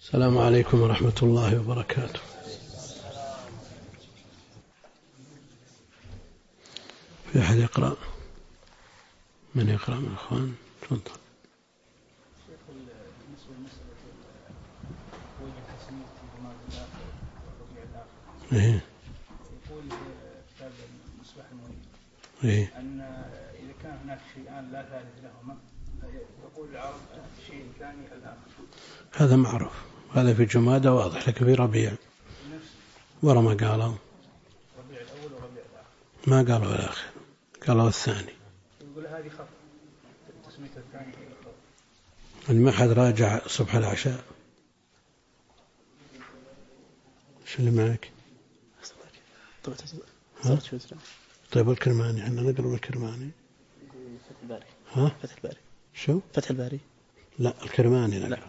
السلام عليكم ورحمة الله وبركاته. في أحد يقرأ؟ من يقرأ من الأخوان؟ تفضل. إيه؟ يقول كتاب المصباح المنير إيه؟ أن إذا كان هناك شيئان لا ثالث لهما يقول العرب الشيء الثاني الآخر. هذا معروف، هذا في جمادى واضح، لك في ربيع ورا ما قالوا ربيع الأول وربيع الآخر، ما قالوا الآخر، قالوا الثاني. يقول هذه خط تسمية الثاني خط. ما حد راجع صبح العشاء؟ شو اللي معك؟ طيب الكرماني، احنا نقرأ الكرماني. فتح الباري. ها؟ فتح الباري. شو؟ فتح الباري. لا الكرماني نقرأ.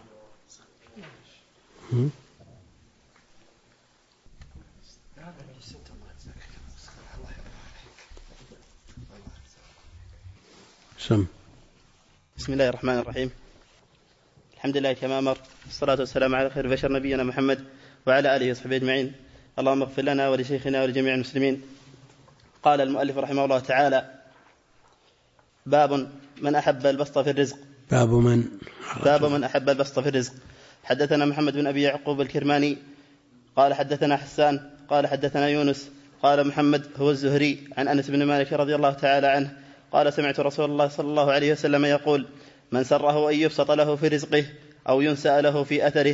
سم. بسم الله الرحمن الرحيم. الحمد لله كما أمر، الصلاة والسلام على خير بشر نبينا محمد وعلى آله وصحبه أجمعين. اللهم اغفر لنا ولشيخنا ولجميع المسلمين. قال المؤلف رحمه الله تعالى: باب من أحب البسط في الرزق. باب من أحب البسط في الرزق. حدثنا محمد بن أبي يعقوب الكرماني قال حدثنا حسان قال حدثنا يونس قال محمد هو الزهري عن أنس بن مالك رضي الله تعالى عنه قال: سمعت رسول الله صلى الله عليه وسلم يقول: من سره أن يبسط له في رزقه أو ينسأ له في أثره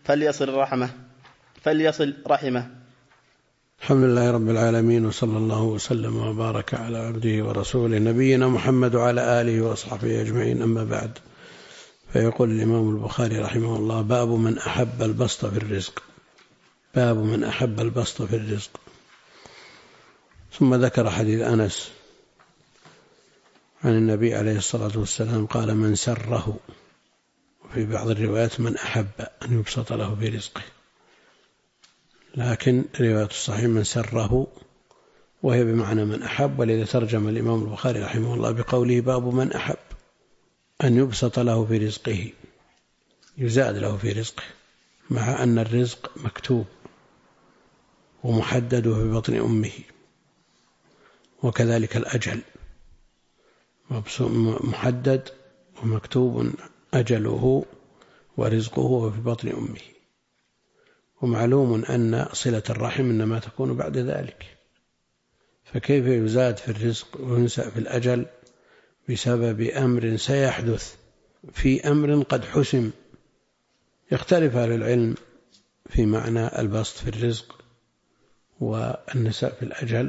فليصل رحمه. الحمد لله رب العالمين، وصلى الله وسلم وبارك على عبده ورسوله نبينا محمد وعلى آله وأصحابه أجمعين، أما بعد. فيقول الإمام البخاري رحمه الله: باب من أحب البسط في الرزق. باب من أحب البسط في الرزق. ثم ذكر حديث أنس عن النبي عليه الصلاة والسلام قال: من سره، وفي بعض الروايات من أحب أن يبسط له في رزقه، لكن رواية الصحيح من سره، وهي بمعنى من أحب، ولذا ترجم الإمام البخاري رحمه الله بقوله: باب من أحب أن يبسط له في رزقه، يزاد له في رزقه، مع أن الرزق مكتوب ومحدد في بطن أمه، وكذلك الأجل محدد ومكتوب أجله ورزقه في بطن أمه. ومعلوم أن صلة الرحم إنما تكون بعد ذلك، فكيف يزاد في الرزق وينسأ في الأجل بسبب أمر سيحدث في أمر قد حسم؟ يختلف أهل العلم في معنى البسط في الرزق والنساء في الأجل،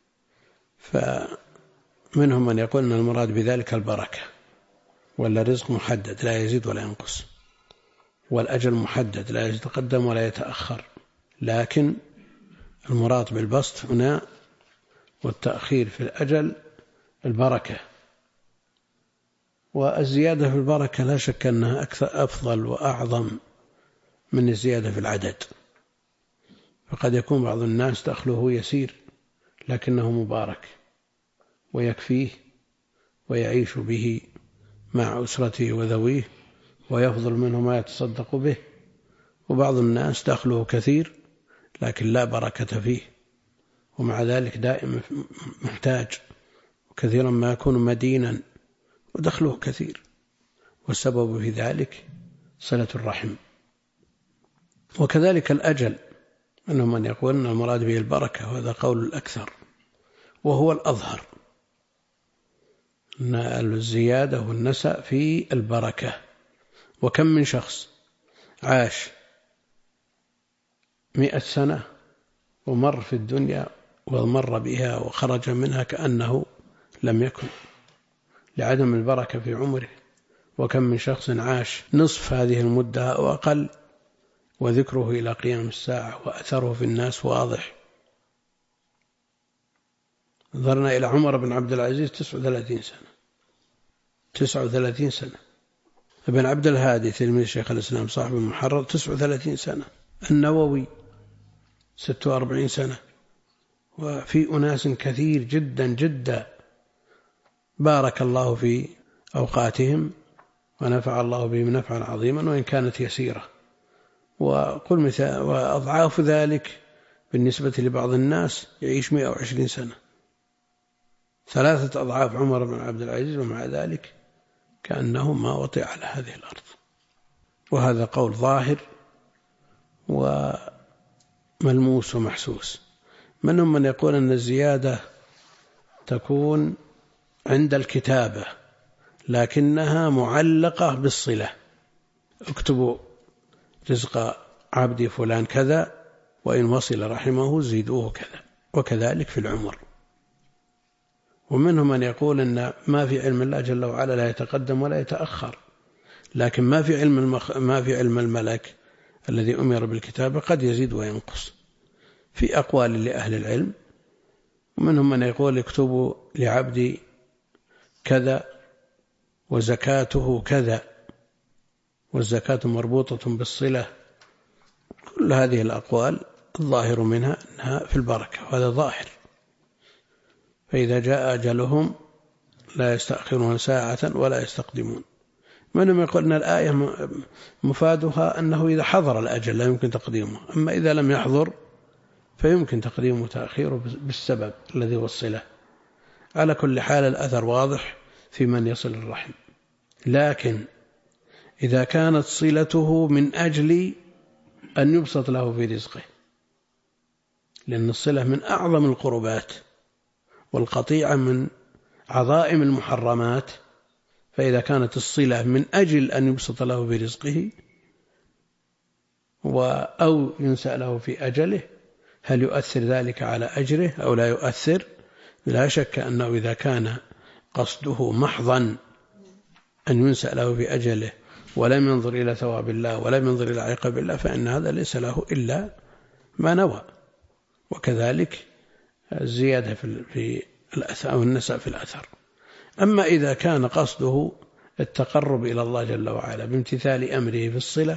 فمنهم من يقول أن المراد بذلك البركة، ولا الرزق محدد لا يزيد ولا ينقص، والأجل محدد لا يتقدم ولا يتأخر، لكن المراد بالبسط هنا والتأخير في الأجل البركة. والزيادة في البركة لا شك أنها أكثر أفضل وأعظم من الزيادة في العدد، فقد يكون بعض الناس دخله يسير لكنه مبارك ويكفيه ويعيش به مع أسرته وذويه ويفضل منه ما يتصدق به، وبعض الناس دخله كثير لكن لا بركة فيه، ومع ذلك دائما محتاج، وكثيرا ما يكون مدينا ودخله كثير، والسبب في ذلك صلة الرحم. وكذلك الأجل، أنه من يقول أن المراد به البركة، وهذا قول الأكثر وهو الأظهر، أن الزيادة والنسأ في البركة. وكم من شخص عاش 100 سنة ومر في الدنيا ومر بها وخرج منها كأنه لم يكن، لعدم البركة في عمره. وكم من شخص عاش نصف هذه المدة أو أقل وذكره إلى قيام الساعة وأثره في الناس واضح. نظرنا إلى عمر بن عبد العزيز 39 سنة. 39 سنة. ابن عبد الهادي تلميذ شيخ الإسلام صاحب المحرر 39 سنة. النووي 46 سنة. وفي أناس كثير جدا جدا بارك الله في أوقاتهم ونفع الله بهم نفعا عظيما وإن كانت يسيرة، وقل مثال وأضعاف ذلك بالنسبة لبعض الناس يعيش 120 سنة، 3 أضعاف عمر بن عبد العزيز، ومع ذلك كأنه ما وطئ على هذه الأرض. وهذا قول ظاهر وملموس ومحسوس. منهم من يقول أن الزيادة تكون عند الكتابة لكنها معلقة بالصلة، اكتبوا رزق عبدي فلان كذا وإن وصل رحمه زيدوه كذا، وكذلك في العمر. ومنهم من يقول أن ما في علم الله جل وعلا لا يتقدم ولا يتأخر، لكن ما في علم الملك الذي أمر بالكتابة قد يزيد وينقص، في أقوال لأهل العلم. ومنهم من يقول اكتبوا لعبدي كذا وزكاته كذا، والزكاة مربوطة بالصلة. كل هذه الأقوال الظاهر منها أنها في البركة، وهذا ظاهر. فإذا جاء أجلهم لا يستأخرون ساعة ولا يستقدمون. منهم يقول أن الآية مفادها أنه إذا حضر الأجل لا يمكن تقديمه، أما إذا لم يحضر فيمكن تقديمه وتأخيره بالسبب الذي هو الصلة. على كل حال الأثر واضح في من يصل الرحم، لكن إذا كانت صلته من أجل أن يبسط له في رزقه، لأن الصلة من أعظم القربات والقطيعة من عظائم المحرمات، فإذا كانت الصلة من أجل أن يبسط له في رزقه أو ينسأ له في أجله، هل يؤثر ذلك على أجره أو لا يؤثر؟ لا شك أنه إذا كان قصده محضا أن ينسأ له في أجله ولم ينظر إلى ثواب الله ولم ينظر إلى عقاب الله، فإن هذا ليس له إلا ما نوى. وكذلك الزيادة في الأثر أو النساء في الأثر. أما إذا كان قصده التقرب إلى الله جل وعلا بامتثال أمره في الصلة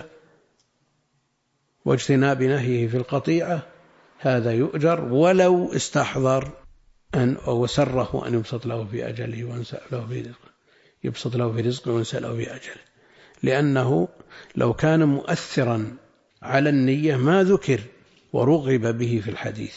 واجتناب نهيه في القطيعة، هذا يؤجر ولو استحضر أو سره أن يبسط له في أجله وينسأ له في رزقه، يبسط له في رزقه وينسأ له في أجله، لأنه لو كان مؤثرا على النية ما ذكر ورغب به في الحديث.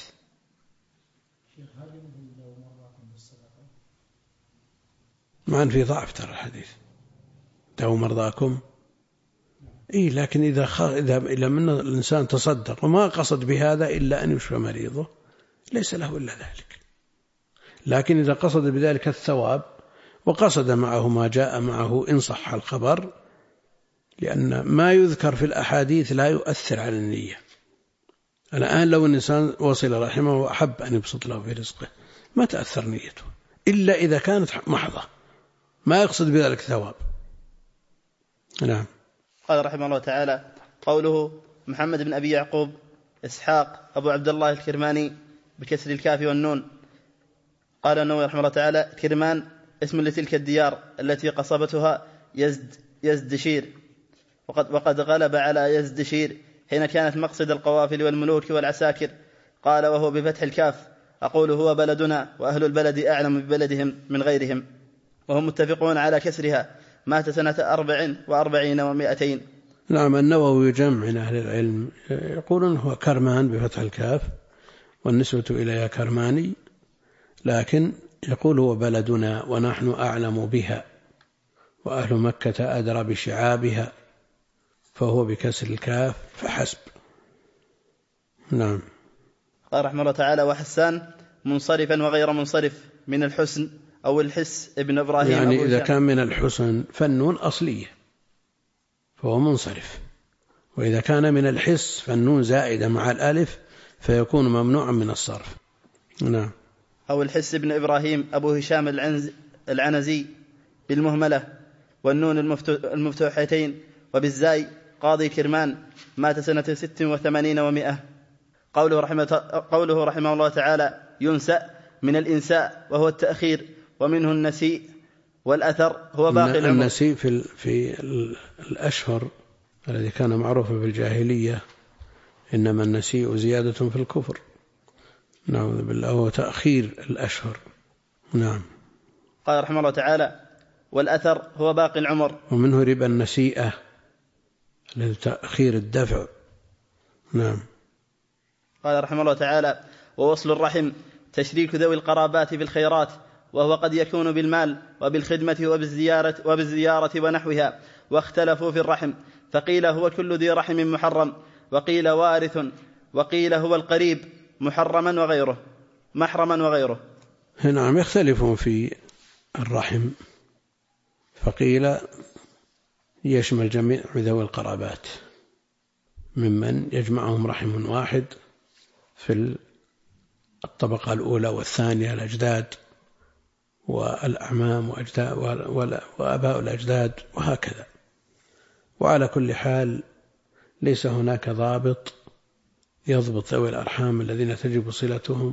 مع أن في ضعف ترى الحديث دعوا مرضاكم، لكن إذا من الإنسان تصدق وما قصد بهذا إلا أن يشفى مريضه ليس له إلا ذلك. لكن إذا قصد بذلك الثواب وقصد معه ما جاء معه إن صح الخبر، لأن ما يذكر في الأحاديث لا يؤثر على النية. الآن لو الإنسان وصل رحمه وأحب أن يبسط له في رزقه ما تأثر نيته إلا إذا كانت محضة ما يقصد بذلك ثواب. نعم. قال رحمه الله تعالى: قوله محمد بن أبي يعقوب إسحاق أبو عبد الله الكرماني بكسر الكاف والنون. قال النووي رحمه الله تعالى: كرمان اسم لتلك الديار التي قصبتها يزدشير، وقد غلب على يزدشير حين كانت مقصد القوافل والملوك والعساكر. قال وهو بفتح الكاف. أقول هو بلدنا وأهل البلد أعلم ببلدهم من غيرهم، وهم متفقون على كسرها. مات سنة 44 و200. نعم. النووي جمع من أهل العلم يقولون هو كرمان بفتح الكاف والنسبة إليها كرماني، لكن يقول هو بلدنا ونحن أعلم بها وأهل مكة أدرى بشعابها، فهو بكسر الكاف فحسب. نعم. قال رحمه الله تعالى: وحسان منصرفا وغير منصرف من الحسن أو الحس ابن إبراهيم. يعني إذا كان من الحسن فالنون أصلية فهو منصرف، وإذا كان من الحس فالنون زائدة مع الألف فيكون ممنوعا من الصرف. نعم. أو الحس ابن إبراهيم أبو هشام العنزي بالمهملة والنون المفتوحتين وبالزاي قاضي كرمان. مات سنة 86 و100. قوله رحمه الله تعالى: ينسأ من الإنساء وهو التأخير، ومنه النسيء والأثر هو باقي العمر. النسيء في الأشهر الذي كان معروفا في الجاهلية، إنما النسيء زيادة في الكفر. نعوذ بالله. هو تأخير الأشهر. نعم. قال رحمه الله تعالى: والأثر هو باقي العمر. ومنه ربا النسيئة الذي تأخير الدفع نعم. قال رحمه الله تعالى: ووصل الرحم تشريك ذوي القرابات في الخيرات، وهو قد يكون بالمال وبالخدمة وبالزيارة ونحوها. واختلفوا في الرحم، فقيل هو كل ذي رحم محرم، وقيل وارث، وقيل هو القريب محرما وغيره. نعم، يختلفون في الرحم، فقيل يشمل جميع ذوي القرابات ممن يجمعهم رحم واحد في الطبقة الأولى والثانية، الأجداد والأعمام وأباء الأجداد وهكذا. وعلى كل حال ليس هناك ضابط يضبط ذوي الأرحام الذين تجب صلتهم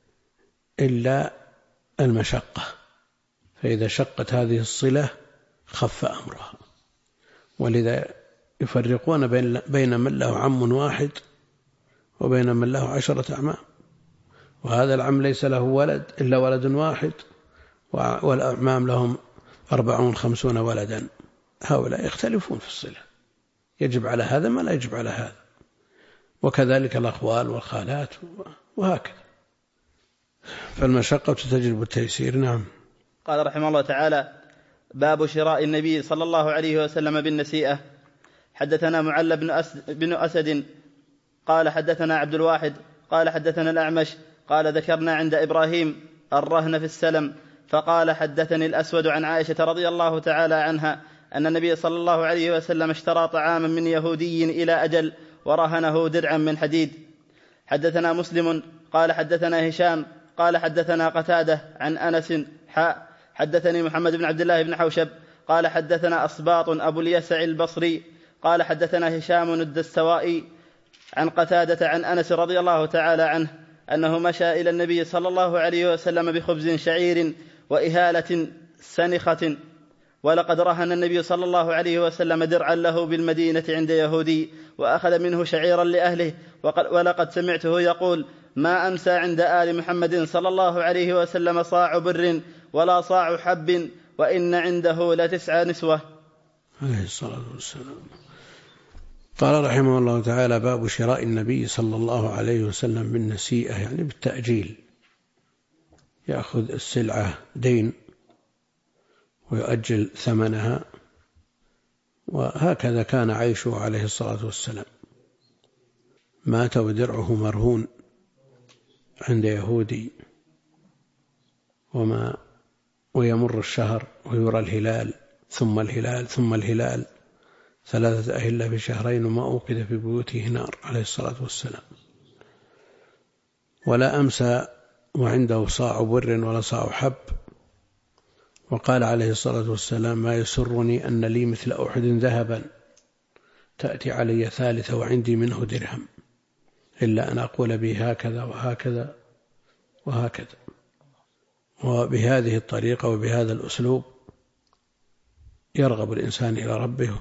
إلا المشقة، فإذا شقت هذه الصلة خف أمرها. ولذا يفرقون بين من له عم واحد وبين من له 10 أعمام، وهذا العم ليس له ولد إلا ولد واحد، والأعمام لهم 40-50 ولدا. هؤلاء يختلفون في الصلة، يجب على هذا ما لا يجب على هذا، وكذلك الأخوال والخالات وهكذا، فالمشقة تجلب التيسير. نعم. قال رحمه الله تعالى: باب شراء النبي صلى الله عليه وسلم بالنسيئة. حدثنا معل بن أسد قال حدثنا عبد الواحد قال حدثنا الأعمش قال ذكرنا عند إبراهيم الرهن في السلم، فقال حدثني الأسود عن عائشة رضي الله تعالى عنها أن النبي صلى الله عليه وسلم اشترى طعاما من يهودي إلى أجل ورهنه درعا من حديد. حدثنا مسلم قال حدثنا هشام قال حدثنا قتادة عن أنس حدثني محمد بن عبد الله بن حوشب قال حدثنا أصباط أبو اليسع البصري قال حدثنا هشام الدستوائي عن قتادة عن أنس رضي الله تعالى عنه أنه مشى إلى النبي صلى الله عليه وسلم بخبز شعير وإهالة سنخة، ولقد رهن النبي صلى الله عليه وسلم درعا له بالمدينة عند يهودي وأخذ منه شعيرا لأهله، ولقد سمعته يقول: ما أمسى عند آل محمد صلى الله عليه وسلم صاع بر ولا صاع حب، وإن عنده ل9 نسوة عليه الصلاة والسلام. قال رحمه الله تعالى: باب شراء النبي صلى الله عليه وسلم بالنسيئة، يعني بالتأجيل، يأخذ السلعة دين ويؤجل ثمنها، وهكذا كان عيشه عليه الصلاة والسلام. مات ودرعه مرهون عند يهودي، ويمر الشهر ويرى الهلال ثم الهلال ثم الهلال 3 أهلة في شهرين، وما أوقد في بيوته نار عليه الصلاة والسلام. ولا أمسى وعنده صاع بر ولا صاع حب. وقال عليه الصلاة والسلام: ما يسرني أن لي مثل أحد ذهبا تأتي علي 3 وعندي منه درهم، إلا أن أقول به هكذا وهكذا وهكذا. وبهذه الطريقة وبهذا الأسلوب يرغب الإنسان إلى ربه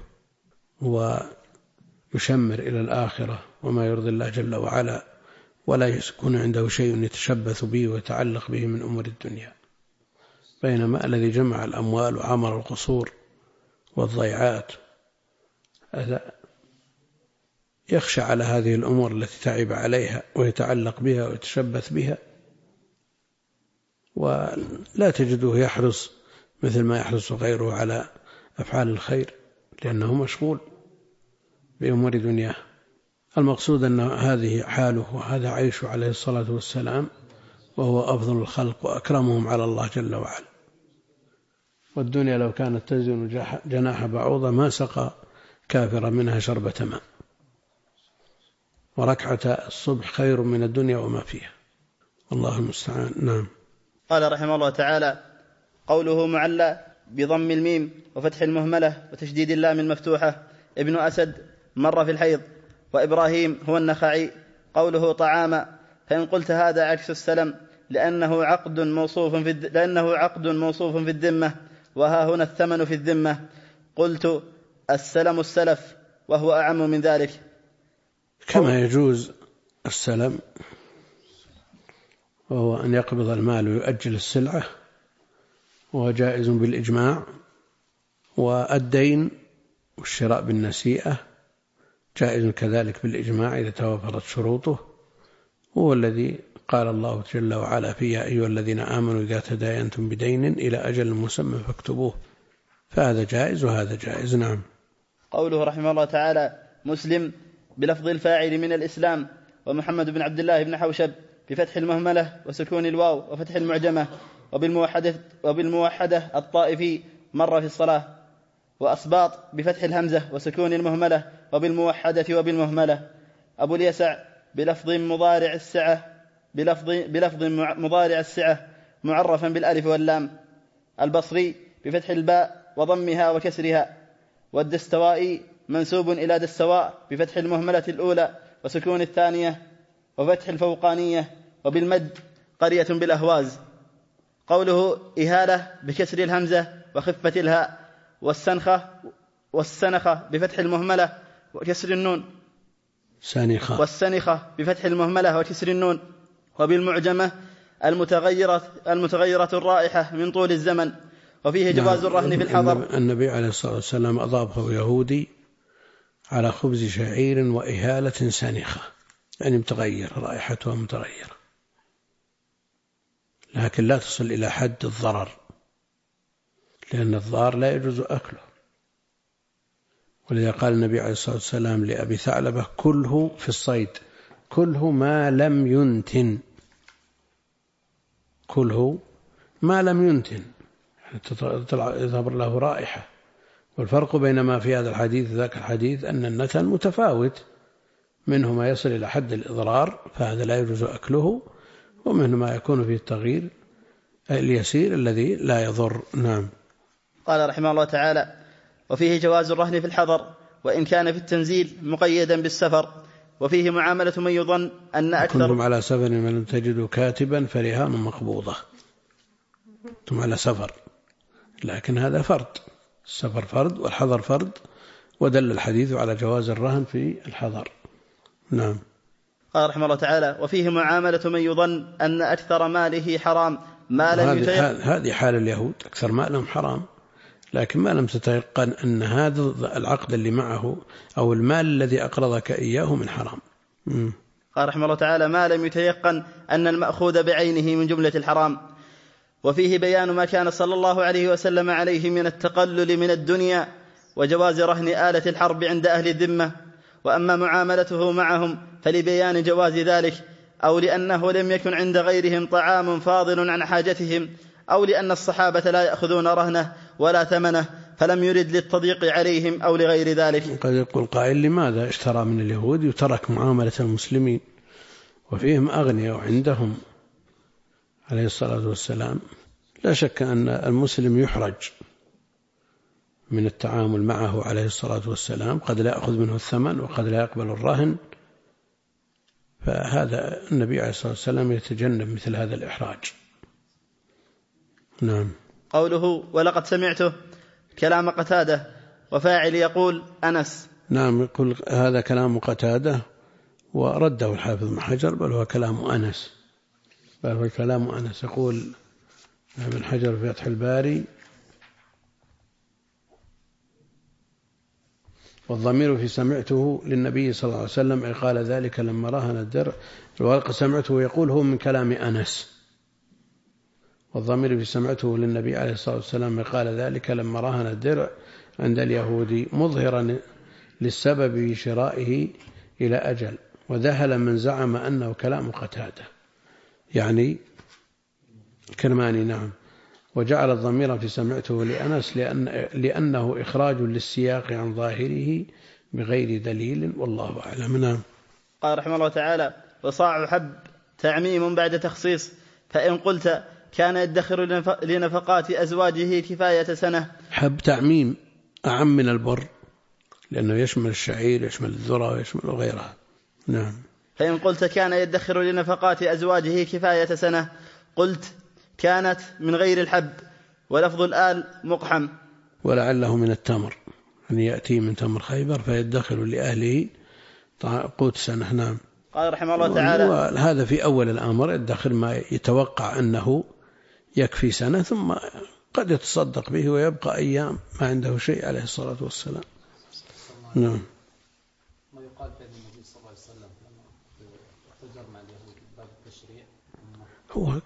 ويشمر إلى الآخرة وما يرضي الله جل وعلا، ولا يكون عنده شيء يتشبث به ويتعلق به من أمور الدنيا. بينما الذي جمع الأموال وعمر القصور والضيعات يخشى على هذه الأمور التي تعب عليها ويتعلق بها ويتشبث بها، ولا تجده يحرص مثل ما يحرص غيره على أفعال الخير، لأنه مشغول بأمور دنياه. المقصود أن هذه حاله وهذا عيشه عليه الصلاة والسلام، وهو أفضل الخلق وأكرمهم على الله جل وعلا. والدنيا لو كانت تزن جناح بعوضة ما سقى كافر منها شربة ماء، وركعة الصبح خير من الدنيا وما فيها، الله المستعان. نعم. قال رحمه الله تعالى: قوله معلى بضم الميم وفتح المهملة وتشديد اللام المفتوحة. ابن أسد مر في الحيض. وإبراهيم هو النخعي. قوله طعاما، فإن قلت هذا عكس السلم لأنه عقد موصوف في الذمة، وها هنا الثمن في الذمة. قلت: السلم السلف، وهو أعم من ذلك. كما يجوز السلم وهو أن يقبض المال ويؤجل السلعة، وهو جائز بالإجماع. والدين والشراء بالنسيئة جائز كذلك بالإجماع إذا توفرت شروطه، هو الذي قال الله جل وعلا فيه: يا أيها الذين آمنوا إذا تداينتم بدين إلى أجل مسمى فاكتبوه، فهذا جائز وهذا جائز. نعم. قوله رحمه الله تعالى: مسلم بلفظ الفاعل من الإسلام، ومحمد بن عبد الله بن حوشب بفتح المهملة وسكون الواو وفتح المعجمة، وبالموحدة الطائفي مر في الصلاة، وأصباط بفتح الهمزة وسكون المهملة وبالموحدة وبالمهملة. أبو اليسع بلفظ مضارع السعة معرفا بالألف واللام. البصري بفتح الباء وضمها وكسرها. والدستوائي منسوب إلى دستواء بفتح المهملة الأولى وسكون الثانية وفتح الفوقانية، وبالمد قرية بالأهواز. قوله إهالة بكسر الهمزة وخفة الهاء. والسنخة بفتح المهملة وكسر النون. والسنخة بفتح المهملة وكسر النون. وبالمعجمة المتغيرة الرائحة من طول الزمن. وفيه جواز الرهن في الحضر. النبي عليه الصلاة والسلام أضافه يهودي على خبز شعير وإهالة سانخة، يعني متغير، رائحتها متغيرة، لكن لا تصل إلى حد الضرر، لأن الضار لا يجوز أكله. ولذا قال النبي عليه الصلاة والسلام لأبي ثعلبة: كله في الصيد، كله ما لم ينتن، كله ما لم ينتن، يظهر له رائحة. والفرق بين ما في هذا الحديث وذاك الحديث أن النتن متفاوت، منه ما يصل إلى حد الإضرار فهذا لا يجوز أكله، ومنه ما يكون فيه التغيير اليسير الذي لا يضر. نعم. قال رحمه الله تعالى: وفيه جواز الرهن في الحضر وإن كان في التنزيل مقيدا بالسفر. وفيه معاملة من يظن أن أكثر. كنتم على سفر من لم تجدوا كاتبا فرهان مقبوضة. كنتم على سفر، لكن هذا فرض، السفر فرض والحضر فرض، ودل الحديث على جواز الرهن في الحضر. نعم. قال رحمه الله تعالى: وفيه معاملة من يظن أن أكثر ماله حرام ما لم يتيقن. هذه حال اليهود، أكثر مالهم حرام، لكن ما لم تتيقن أن هذا العقد اللي معه أو المال الذي أقرضك إياه من حرام. قال رحمه الله تعالى: ما لم يتيقن أن المأخوذ بعينه من جملة الحرام. وفيه بيان ما كان صلى الله عليه وسلم عليه من التقلل من الدنيا وجواز رهن آلة الحرب عند أهل الذمة. وأما معاملته معهم فلبيان جواز ذلك، أو لأنه لم يكن عند غيرهم طعام فاضل عن حاجتهم، أو لأن الصحابة لا يأخذون رهنه ولا ثمنه فلم يرد للتضييق عليهم أو لغير ذلك. قد يقول قائل: لماذا اشترى من اليهود وترك معاملة المسلمين وفيهم أغنياء وعندهم عليه الصلاة والسلام؟ لا شك أن المسلم يحرج من التعامل معه عليه الصلاة والسلام، قد لا يأخذ منه الثمن وقد لا يقبل الرهن، فهذا النبي عليه الصلاة والسلام يتجنب مثل هذا الإحراج. نعم. قوله: ولقد سمعته كلام قتادة، وفاعل يقول أنس. نعم، يقول هذا كلام قتادة، ورده الحافظ بن حجر: بل هو كلام أنس، بل هو كلام أنس. يقول ابن حجر في فتح الباري: والضمير في سمعته للنبي صلى الله عليه وسلم، أي قال ذلك لما رهن الدرع. ولقد سمعته يقول هو من كلام أنس. والضمير في سمعته للنبي عليه الصلاة والسلام قال ذلك لما رهن الدرع عند اليهودي، مظهرا للسبب في شرائه إلى أجل، وذهل من زعم أنه كلام قتادة، يعني كرماني. نعم. وجعل الضمير في سمعته لأنس لأنه إخراج للسياق عن ظاهره بغير دليل، والله أعلم. نعم. قال رحمه الله تعالى: وصاع حب تعميم بعد تخصيص. فإن قلت كان يدخر لنفقات أزواجه كفاية سنة. حب تعميم أعم من البر، لأنه يشمل الشعير، يشمل الذرة، ويشمل غيرها. نعم. فإن قلت كان يدخر لنفقات أزواجه كفاية سنة، قلت كانت من غير الحب، ولفظ الآل مقحم. ولعله من التمر، أن يأتي من تمر خيبر فيدخر لأهله قوت سنة. نعم. قال رحمه الله تعالى: وهذا في أول الأمر يدخر ما يتوقع أنه يكفي سنة، ثم قد يتصدق به ويبقى أيام ما عنده شيء عليه الصلاة والسلام. نعم. وسلم اعتذر مع اليهود باب التشريع؟ هو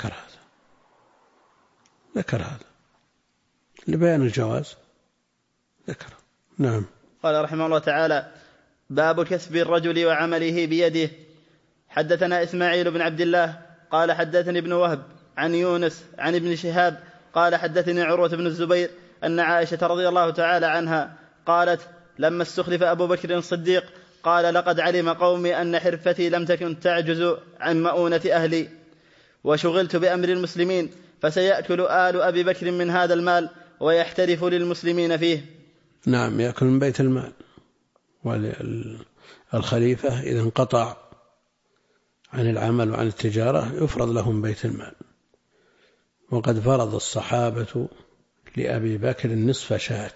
ذكر هذا لبيان الجواز ذكر. نعم. قال رحمه الله تعالى: باب كسب الرجل وعمله بيده. حدثنا إسماعيل بن عبد الله قال حدثني ابن وهب عن يونس عن ابن شهاب قال حدثني عروة بن الزبير أن عائشة رضي الله تعالى عنها قالت: لما استخلف أبو بكر الصديق قال: لقد علم قومي أن حرفتي لم تكن تعجز عن مؤونة أهلي، وشغلت بأمر المسلمين، فسيأكل آل أبي بكر من هذا المال ويحترف للمسلمين فيه. نعم، يأكل من بيت المال. والخليفة إذا انقطع عن العمل وعن التجارة يفرض لهم بيت المال. وقد فرض الصحابة لأبي بكر نصف شاة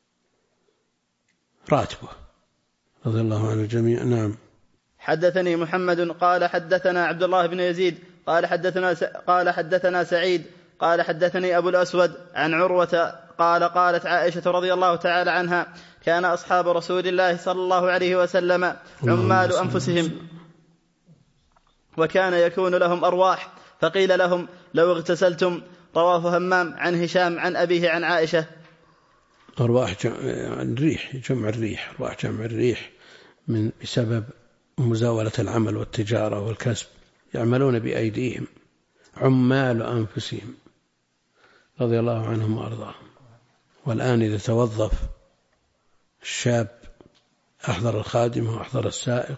راتبه رضي الله عن الجميع. نعم. حدثني محمد قال حدثنا عبد الله بن يزيد قال حدثنا سعيد قال حدثني أبو الأسود عن عروة قال: قالت عائشة رضي الله تعالى عنها: كان أصحاب رسول الله صلى الله عليه وسلم عمال أنفسهم، وكان يكون لهم أرواح، فقيل لهم: لو اغتسلتم. رواه همام عن هشام عن أبيه عن عائشة. أرواح جمع الريح بسبب مزاولة العمل والتجارة والكسب، يعملون بأيديهم، عمال أنفسهم رضي الله عنهم وأرضاهم. والآن إذا توظف الشاب أحضر الخادم وأحضر السائق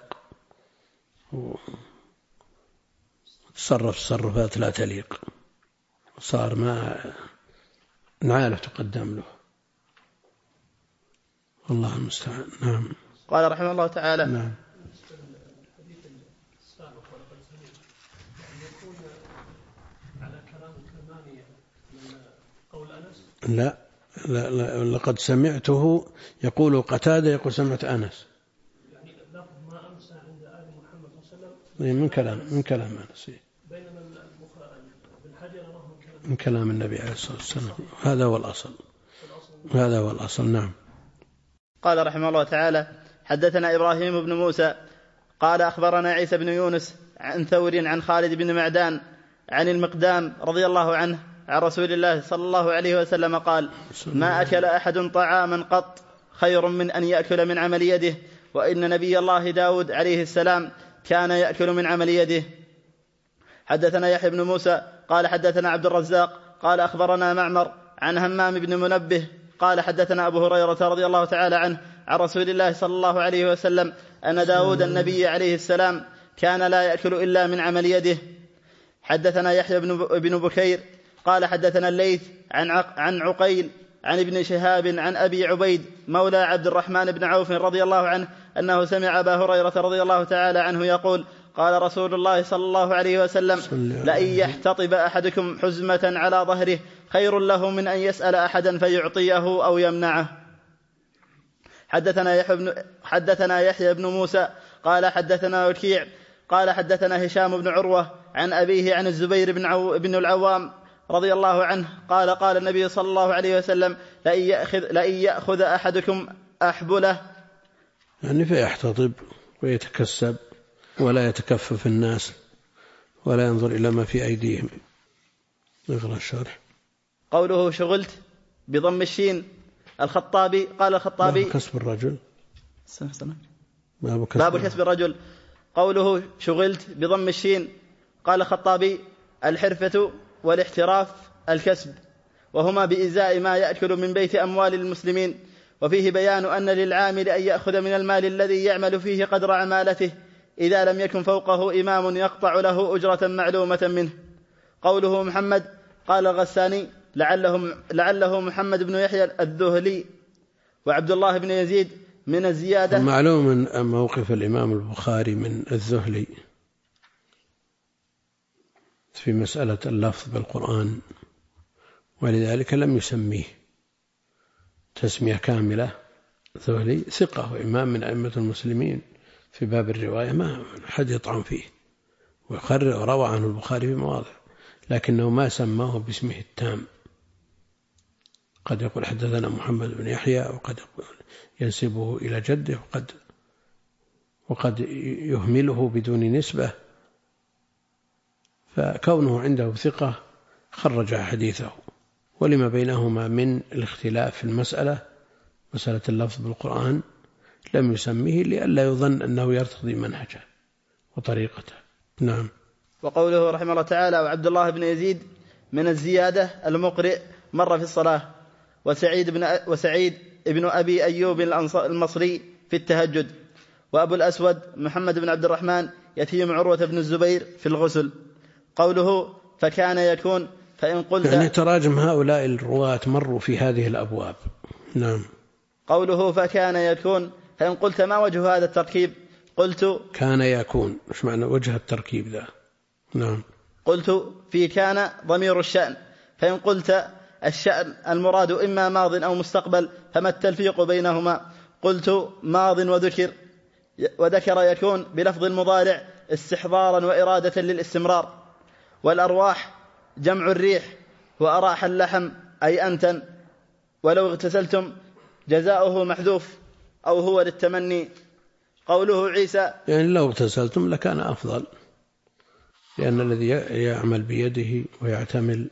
وتصرف تصرفات لا تليق، صار ما نعاله تقدم له، والله المستعان. نعم. قال رحمه الله تعالى: نعم. لا لقد سمعته يقول قتادة يقول سمعت أنس، يعني لفظ ما أمسى عند آل محمد صلى الله عليه وسلم من كلام أنس، بينما بالحجر من كلام النبي عليه الصلاة والسلام. هذا هو الأصل. نعم. قال رحمه الله تعالى: حدثنا إبراهيم بن موسى قال أخبرنا عيسى بن يونس عن ثور عن خالد بن معدان عن المقدام رضي الله عنه عن رسول الله صلى الله عليه وسلم قال: ما أكل أحد طعاما قط خير من أن يأكل من عمل يده، وإن نبي الله داود عليه السلام كان يأكل من عمل يده. حدثنا يحيى بن موسى قال حدثنا عبد الرزاق قال أخبرنا معمر عن همام بن منبه قال حدثنا أبو هريرة رضي الله تعالى عنه عن رسول الله صلى الله عليه وسلم أن داود النبي عليه السلام كان لا يأكل إلا من عمل يده. حدثنا يحيى بن بكير قال حدثنا الليث عن عقيل عن ابن شهاب عن أبي عبيد مولى عبد الرحمن بن عوف رضي الله عنه أنه سمع أبا هريرة رضي الله تعالى عنه يقول: قال رسول الله صلى الله عليه وسلم: لأن يحتطب أحدكم حزمة على ظهره خير له من أن يسأل أحدا فيعطيه أو يمنعه. حدثنا يحيى بن موسى قال حدثنا وكيع قال حدثنا هشام بن عروة عن أبيه عن الزبير بن العوام رضي الله عنه قال: قال النبي صلى الله عليه وسلم: لأن يأخذ أحدكم أحبله، يعني فيحتطب ويتكسب ولا يتكفف الناس ولا ينظر إلى ما في أيديهم. نقرأ الشرح. قوله شغلت بضم الشين. الخطابي قال الخطابي: باب كسب الرجل. باب كسب الرجل. قوله شغلت بضم الشين. قال الخطابي: الحرفة والاحتراف الكسب، وهما بإزاء ما يأكل من بيت أموال المسلمين. وفيه بيان أن للعامل أن يأخذ من المال الذي يعمل فيه قدر عمالته إذا لم يكن فوقه إمام يقطع له أجرة معلومة منه. قوله محمد. قال الغساني: لعله محمد بن يحيى الذهلي وعبد الله بن يزيد من الزيادة. معلوم من موقف الإمام البخاري من الذهلي في مسألة اللفظ بالقرآن، ولذلك لم يسميه تسمية كاملة. الذهلي ثقة وإمام من أئمة المسلمين في باب الرواية، ما حد يطعن فيه، وروى عنه البخاري في مواضع، لكنه ما سماه باسمه التام. قد يقول حدثنا محمد بن يحيى، وقد يقول ينسبه إلى جده، وقد يهمله بدون نسبة، فكونه عنده ثقة خرج حديثه. ولما بينهما من الاختلاف في المسألة، مسألة اللفظ بالقرآن، لم يسميه لئلا يظن أنه يرتضي منهجه وطريقته. نعم. وقوله رحمه الله تعالى: وعبد الله بن يزيد من الزيادة المقرئ مر في الصلاة، وسعيد بن أبي أيوب المصري في التهجد، وأبو الأسود محمد بن عبد الرحمن يتيم عروة بن الزبير في الغسل. قوله فكان يكون، فإن قلت يعني تراجم هؤلاء الرواة مروا في هذه الأبواب. نعم. قوله فكان يكون، فإن قلت ما وجه هذا التركيب؟ قلت كان يكون، إيش معنى وجه التركيب ذا؟ نعم. قلت في كان ضمير الشأن، فإن قلت الشأن المراد إما ماض أو مستقبل، فما التلفيق بينهما؟ قلت ماض وذكر يكون بلفظ المضارع استحضارا وإرادة للاستمرار. والأرواح جمع الريح، وأراح اللحم أي أنتن، ولو اغتسلتم جزاؤه محذوف أو هو للتمني. قوله عيسى، يعني لو اغتسلتم لكان أفضل، لأن الذي يعمل بيده ويعتمل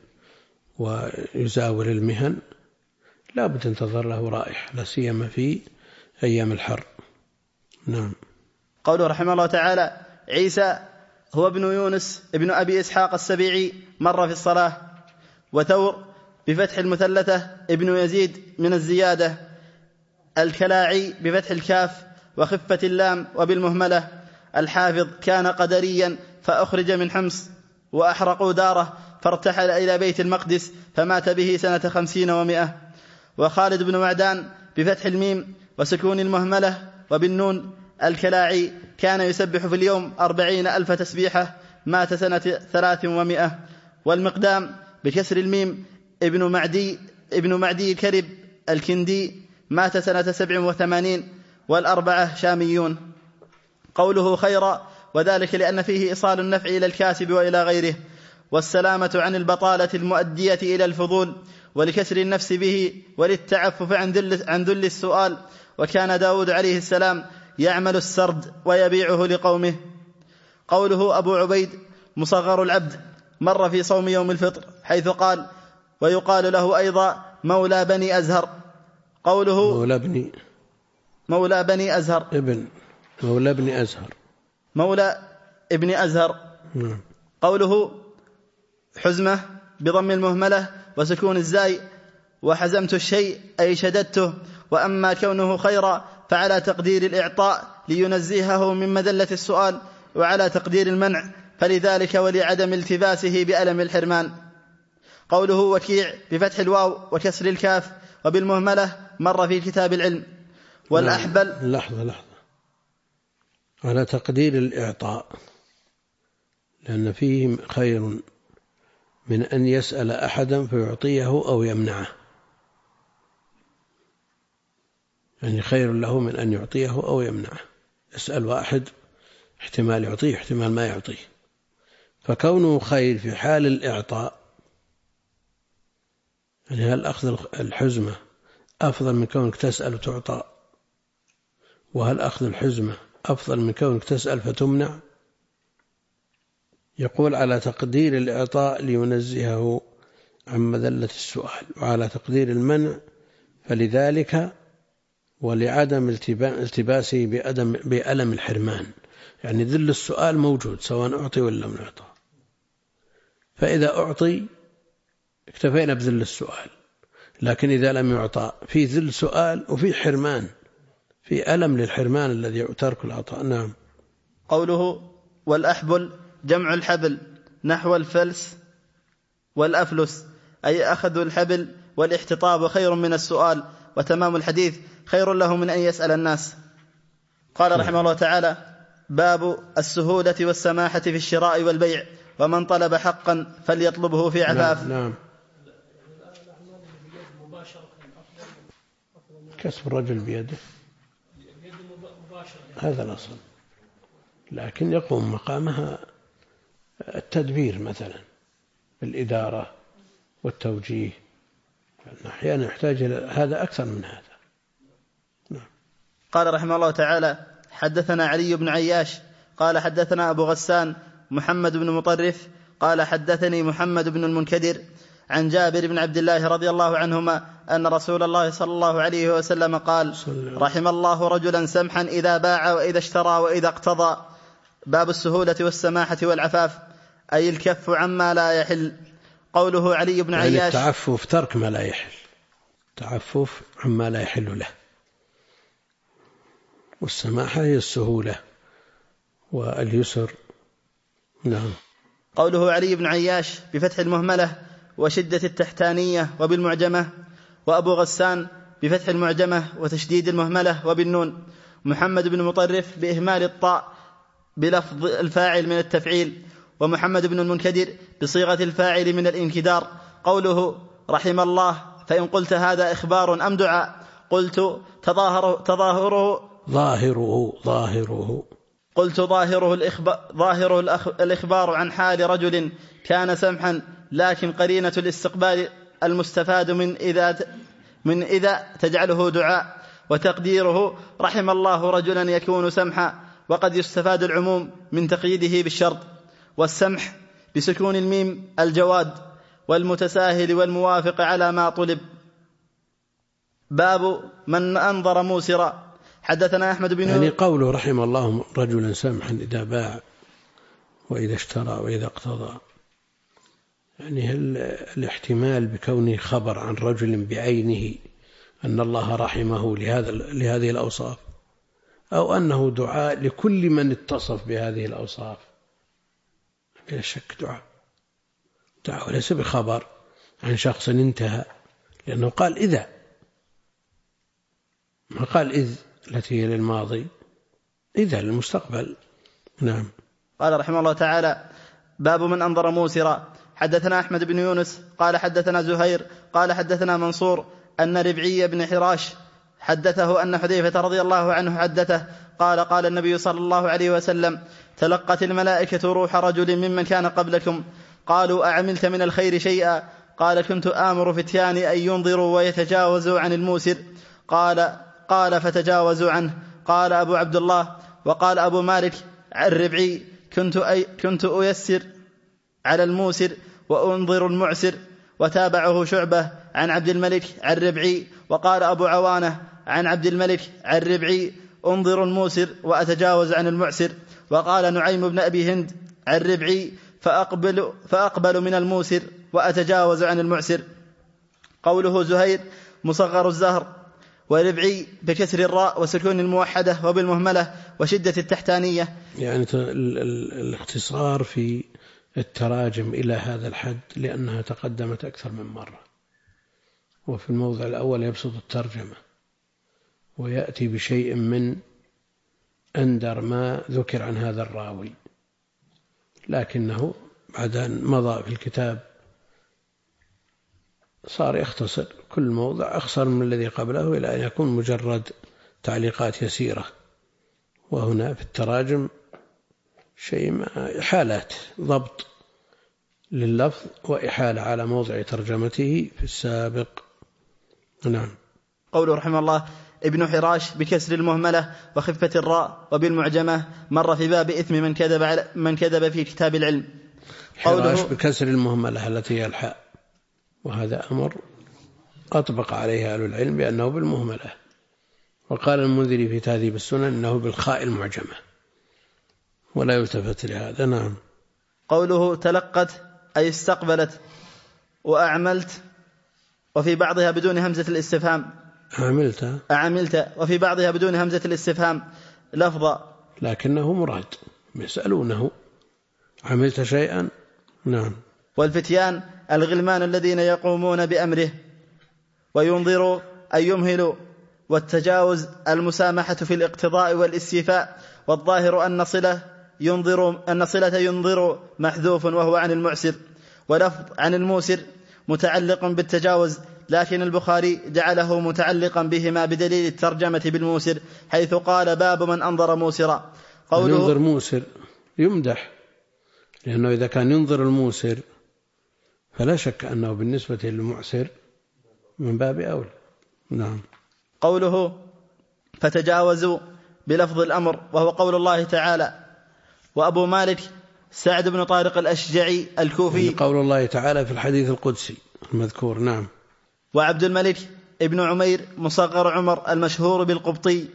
ويزاول المهن لا بد تنتظر له رائحة، لا سيما في أيام الحر. نعم. قوله رحمه الله تعالى: عيسى هو ابن يونس ابن أبي إسحاق السبيعي مر في الصلاة. وثور بفتح المثلثة ابن يزيد من الزيادة. الكلاعي بفتح الكاف وخفة اللام وبالمهملة. الحافظ كان قدريا فأخرج من حمص، وأحرقوا داره فارتحل إلى بيت المقدس فمات به سنة 50 و100. وخالد بن معدان بفتح الميم وسكون المهملة وبالنون. الكلاعي كان يسبح في اليوم 40,000 تسبيحة، مات سنة 300. والمقدام بكسر الميم ابن معدي كرب الكندي، مات سنة 87. والأربعة شاميون. قوله خيرا، وذلك لأن فيه إيصال النفع إلى الكاسب وإلى غيره، والسلامة عن البطالة المؤدية إلى الفضول، ولكسر النفس به، وللتعفف عن ذل السؤال. وكان داود عليه السلام يعمل السرد ويبيعه لقومه. قوله أبو عبيد مصغر العبد مر في صوم يوم الفطر، حيث قال: ويقال له أيضا مولى بني أزهر. قوله مولى بني أزهر مولى ابن أزهر. قوله حزمة بضم المهملة وسكون الزاي، وحزمت الشيء أي شددته. وأما كونه خيرا فعلى تقدير الإعطاء لينزهه من مذلة السؤال، وعلى تقدير المنع فلذلك ولعدم التباسه بألم الحرمان. قوله وكيع بفتح الواو وكسر الكاف وبالمهملة مر في كتاب العلم. والأحبل لحظة على تقدير الإعطاء، لأن فيه خير من أن يسأل أحدا فيعطيه أو يمنعه، يعني خير له من أن يعطيه أو يمنعه. يسأل واحد احتمال يعطيه احتمال ما يعطيه، فكونه خير في حال الإعطاء. يعني هل أخذ الحزمة أفضل من كونك تسأل وتعطى؟ وهل أخذ الحزمة أفضل من كونك تسأل فتمنع؟ يقول على تقدير الإعطاء لينزهه عن مذلة السؤال، وعلى تقدير المنع فلذلك ولعدم التباسه بألم الحرمان. يعني ذل السؤال موجود سواء أعطي ولا لم يعطى، فإذا أعطي اكتفينا بذل السؤال، لكن إذا لم يعطى في ذل سؤال وفي حرمان، في ألم للحرمان الذي ترك العطاء. نعم. قوله والأحبل جمع الحبل نحو الفلس والأفلس، أي أخذ الحبل والاحتطاب خير من السؤال، وتمام الحديث خير له من أن يسأل الناس. قال رحمه الله تعالى: باب السهولة والسماحة في الشراء والبيع، ومن طلب حقا فليطلبه في عفاف. نعم. كسب الرجل بيده هذا الأصل، لكن يقوم مقامها التدبير مثلا بالإدارة والتوجيه، أحيانا يحتاج إلى هذا أكثر من هذا. نعم. قال رحمه الله تعالى: حدثنا علي بن عياش قال حدثنا أبو غسان محمد بن مطرف قال حدثني محمد بن المنكدر عن جابر بن عبد الله رضي الله عنهما أن رسول الله صلى الله عليه وسلم قال: رحم الله رجلا سمحا إذا باع وإذا اشترى وإذا اقتضى. باب السهولة والسماحة والعفاف، أي الكف عما لا يحل. قوله علي بن عياش يعني التعفف ترك ما لا يحل، تعفف عما لا يحل له، والسماحة هي السهولة واليسر. نعم. قوله علي بن عياش بفتح المهملة وشدة التحتانية وبالمعجمة، وأبو غسان بفتح المعجمة وتشديد المهملة وبالنون. محمد بن مطرف بإهمال الطاء بلفظ الفاعل من التفعيل، ومحمد بن المنكدر بصيغة الفاعل من الانكدار. قوله رحم الله، فإن قلت هذا إخبار أم دعاء؟ قلت ظاهره قلت ظاهره الإخبار عن حال رجل كان سمحا، لكن قرينة الاستقبال المستفاد من إذا تجعله دعاء، وتقديره رحم الله رجلا يكون سمحا، وقد يستفاد العموم من تقييده بالشرط. والسمح بسكون الميم الجواد والمتساهل والموافق على ما طلب. باب من أنظر موسرا. حدثنا أحمد بن يعني قوله رحم الله رجلا سمحا إذا باع وإذا اشترى وإذا اقتضى، يعني الاحتمال بكونه خبر عن رجل بعينه أن الله رحمه لهذه الأوصاف، أو أنه دعاء لكل من اتصف بهذه الأوصاف، بلا شك دعاء وليس بخبر عن شخص انتهى، لأنه قال إذا، ما قال إذ التي هي للماضي، إذا للمستقبل. نعم. قال رحمه الله تعالى: باب من أنظر موسرا. حدثنا أحمد بن يونس قال حدثنا زهير قال حدثنا منصور أن ربعي بن حراش حدثه أن حذيفة رضي الله عنه حدثه قال النبي صلى الله عليه وسلم: تلقت الملائكة روح رجل ممن كان قبلكم، قالوا أعملت من الخير شيئا؟ قال: كنت آمر فتيان أن ينظروا ويتجاوزوا عن الموسر. قال فتجاوزوا عنه. قال أبو عبد الله وقال أبو مالك الربعي: كنت أيسر على الموسر وأنظر المعسر. وتابعه شعبة عن عبد الملك عن ربعي. وقال أبو عوانة عن عبد الملك عن ربعي: أنظر الموسر وأتجاوز عن المعسر. وقال نعيم بن أبي هند عن ربعي: فأقبل من الموسر وأتجاوز عن المعسر. قوله زهير مصغر الزهر، وربعي بكسر الراء وسكون الموحدة وبالمهملة وشدة التحتانية. يعني الاختصار في التراجم إلى هذا الحد لأنها تقدمت أكثر من مرة، وفي الموضع الأول يبسط الترجمة ويأتي بشيء من أندر ما ذكر عن هذا الراوي، لكنه بعد أن مضى في الكتاب صار يختصر كل موضع أخصر من الذي قبله إلى أن يكون مجرد تعليقات يسيرة. وهنا في التراجم شيء حالات ضبط لللفظ وإحالة على موضع ترجمته في السابق. نعم. قوله رحمه الله: ابن حراش بكسر المهملة وخفة الراء وبالمعجمة، مر في باب إثم من كذب في كتاب العلم. حراش بكسر المهملة التي هي الحاء، وهذا أمر أطبق عليه أهل العلم بأنه بالمهملة. وقال المنذري في تهذيب السنن أنه بالخاء المعجمة ولا يلتفت لهذا. نعم. قوله تلقت أي استقبلت، وأعملت وفي بعضها بدون همزة الاستفهام. أعملت وفي بعضها بدون همزة الاستفهام لفظا، لكنه مراد، يسألونه عملت شيئا. نعم. والفتيان الغلمان الذين يقومون بأمره. وينظروا أي يمهلوا. والتجاوز المسامحة في الاقتضاء والاستيفاء. والظاهر أن صلة ينظر محذوف وهو عن المعسر، ولفظ عن الموسر متعلق بالتجاوز، لكن البخاري جعله متعلقا بهما بدليل الترجمة بالموسر، حيث قال باب من أنظر موسرا. قوله ينظر موسر يمدح، لأنه إذا كان ينظر الموسر فلا شك أنه بالنسبة للمعسر من باب أولى. نعم. قوله فتجاوزوا بلفظ الأمر، وهو قول الله تعالى. وأبو مالك سعد بن طارق الأشجعي الكوفي، يعني قول الله تعالى في الحديث القدسي المذكور. نعم. وعبد الملك ابن عمير مصغر عمر المشهور بالقبطي،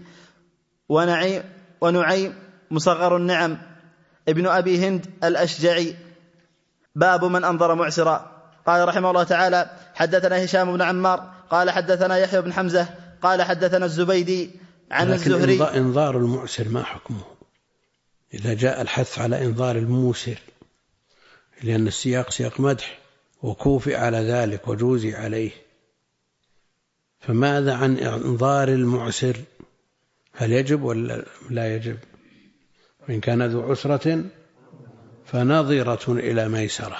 ونعيم مصغر النعم ابن أبي هند الأشجعي. باب من أنظر معسرا. قال رحمه الله تعالى: حدثنا هشام بن عمار قال حدثنا يحيى بن حمزة قال حدثنا الزبيدي عن الزهري. إنظار المعسر ما حكمه إذا جاء الحث على إنظار الموسر؟ لأن السياق سياق مدح وكوفئ على ذلك وجوزي عليه، فماذا عن إنظار المعسر؟ هل يجب ولا لا يجب؟ وإن كان ذو عسرة فنظرة إلى ميسرة،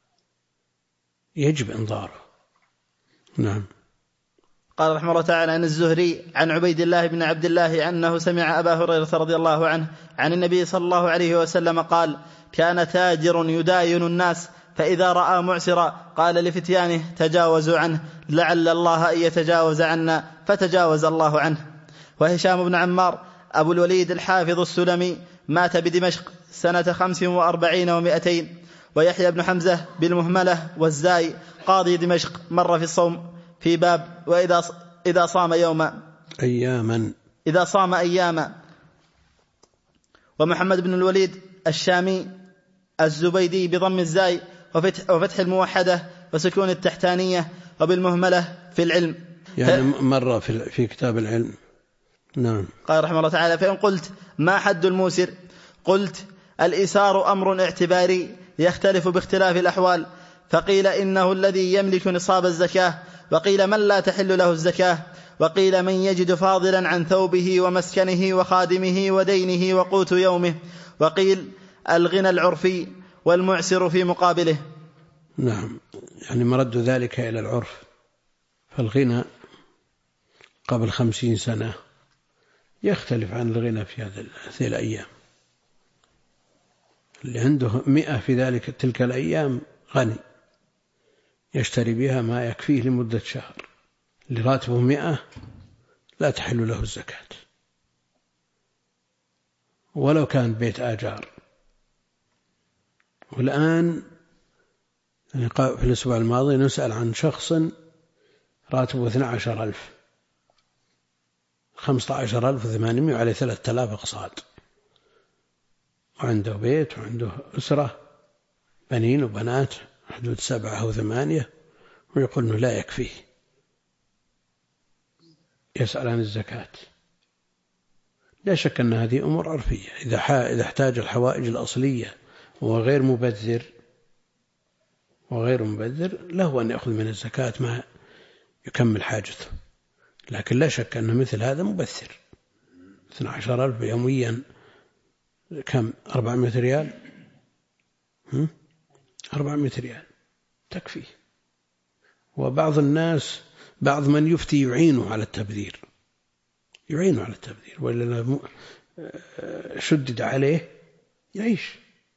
يجب إنظاره. نعم. قال رحمه الله تعالى عن الزهري عن عبيد الله بن عبد الله أنه سمع أبا هريرة رضي الله عنه عن النبي صلى الله عليه وسلم قال: كان تاجر يداين الناس، فإذا رأى معسرا قال لفتيانه: تجاوزوا عنه لعل الله أن يتجاوز عنا، فتجاوز الله عنه. وهشام بن عمار أبو الوليد الحافظ السلمي مات بدمشق سنة 45 و200. ويحيى بن حمزة بالمهملة والزاي قاضي دمشق مر في الصوم في باب وإذا صام أياما. ومحمد بن الوليد الشامي الزبيدي بضم الزاي وفتح الموحدة وسكون التحتانية وبالمهملة في العلم، يعني مر في كتاب العلم. نعم. قال رحمه الله تعالى: فإن قلت ما حد الموسر؟ قلت: الإيسار أمر اعتباري يختلف باختلاف الأحوال، فقيل إنه الذي يملك نصاب الزكاة، وقيل من لا تحل له الزكاة، وقيل من يجد فاضلا عن ثوبه ومسكنه وخادمه ودينه وقوت يومه، وقيل الغنى العرفي والمعسر في مقابله. نعم، يعني مرد ذلك إلى العرف، فالغنى قبل 50 سنة يختلف عن الغنى في هذه الأيام. اللي عنده 100 في ذلك تلك الأيام غني يشتري بها ما يكفيه لمدة شهر. اللي راتبه 100 لا تحل له الزكاة ولو كان بيت آجار. والآن في الأسبوع الماضي نسأل عن شخص راتبه 12,000 15,800 وعليه 3,000 أقساط، وعنده بيت وعنده أسرة بنين وبنات حدود 7 أو 8، ويقول أنه لا يكفيه، يسأل عن الزكاة. لا شك أن هذه أمور عرفية. إذا احتاج الحوائج الأصلية وغير مبذر له أن يأخذ من الزكاة ما يكمل حاجته، لكن لا شك أن مثل هذا مبذر. 12,000 يوميا كم؟ 400 ريال 400 ريال تكفي. وبعض الناس بعض من يفتي يعينه على التبذير ولا شدد عليه يعيش.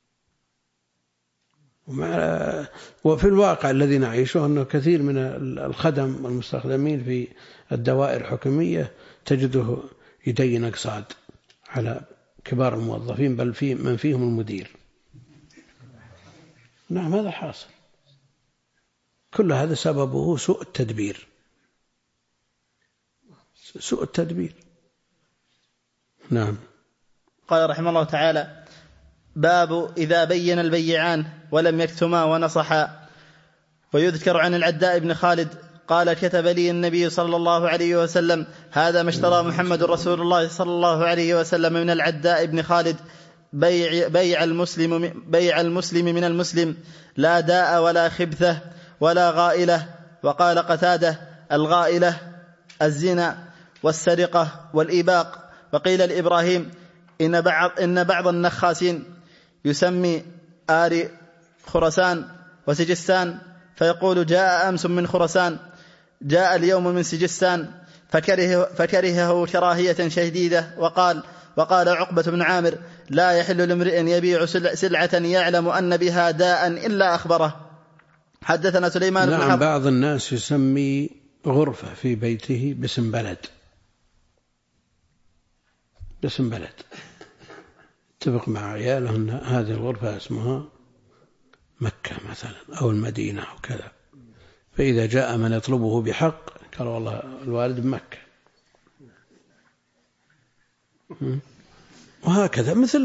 وفي الواقع الذي نعيشه أنه كثير من الخدم والمستخدمين في الدوائر الحكومية تجده يدين أقساط على كبار الموظفين، بل في من فيهم المدير. نعم، هذا حاصل. كل هذا سببه سوء التدبير. نعم. قال رحمه الله تعالى: باب إذا بين البيعان ولم يكتما ونصحا. ويذكر عن العداء بن خالد قال: كتب لي النبي صلى الله عليه وسلم: هذا ما اشترى محمد رسول الله صلى الله عليه وسلم من العداء بن خالد، بيع المسلم من المسلم، لا داء ولا خبثة ولا غائلة. وقال قتادة: الغائلة الزنا والسرقة والإباق. وقيل لإبراهيم: إن بعض النخاسين يسمي آري خرسان وسجستان، فيقول: جاء أمس من خرسان، جاء اليوم من سجستان، فكرهه كراهية شديدة. وقال عقبة بن عامر: لا يحل لامرئ يبيع سلعة يعلم أن بها داء إلا أخبره. حدثنا سليمان بن حرب. بعض الناس يسمي غرفة في بيته باسم بلد، باسم بلد، اتفق مع عياله أن هذه الغرفة اسمها مكة مثلا أو المدينة أو كذا، فإذا جاء من يطلبه بحق قال والله الوالد بمكة. وهكذا مثل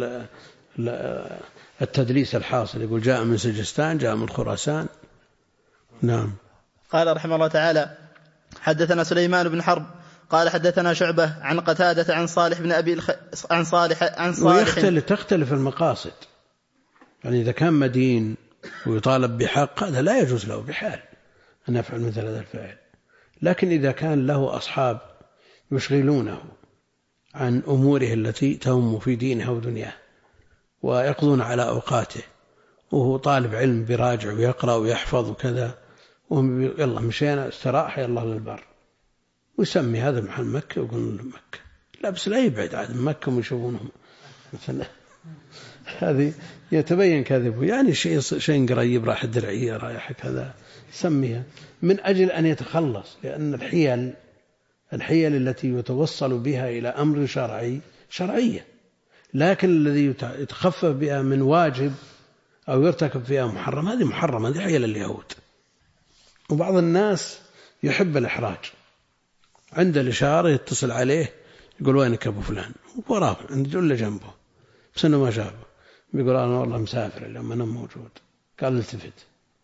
التدليس الحاصل، يقول جاء من سجستان، جاء من خراسان. نعم. قال رحمه الله تعالى: حدثنا سليمان بن حرب قال حدثنا شعبة عن قتادة عن صالح بن أبي عن صالح. تختلف المقاصد، يعني إذا كان مدين ويطالب بحق هذا لا يجوز له بحال أن يفعل مثل هذا الفعل، لكن إذا كان له أصحاب يشغلونه عن أموره التي تهم في دينه ودنياه ويقضون على أوقاته، وهو طالب علم براجع ويقرأ ويحفظ وكذا، وهم يلا مشينا استراح يلا للبر، ويسمي هذا محل مكة ويقول مكة، لا بس لا يبعد عن مكة ويشوفونهم مثلا، هذه يتبين كذبه، يعني شيء قريب راح الدرعية رايح كذا سميها من أجل أن يتخلص، لأن الحيل التي يتوصل بها إلى أمر شرعي شرعية، لكن الذي يتخفف بها من واجب أو يرتكب فيها محرم هذه محرمة، هذه حيل اليهود. وبعض الناس يحب الإحراج، عند الإشارة يتصل عليه يقول وينك أبو فلان، وراه عند جل جنبه بس أنه ما شافه، بيقول أنا والله مسافر لما أنا موجود، قال التفت.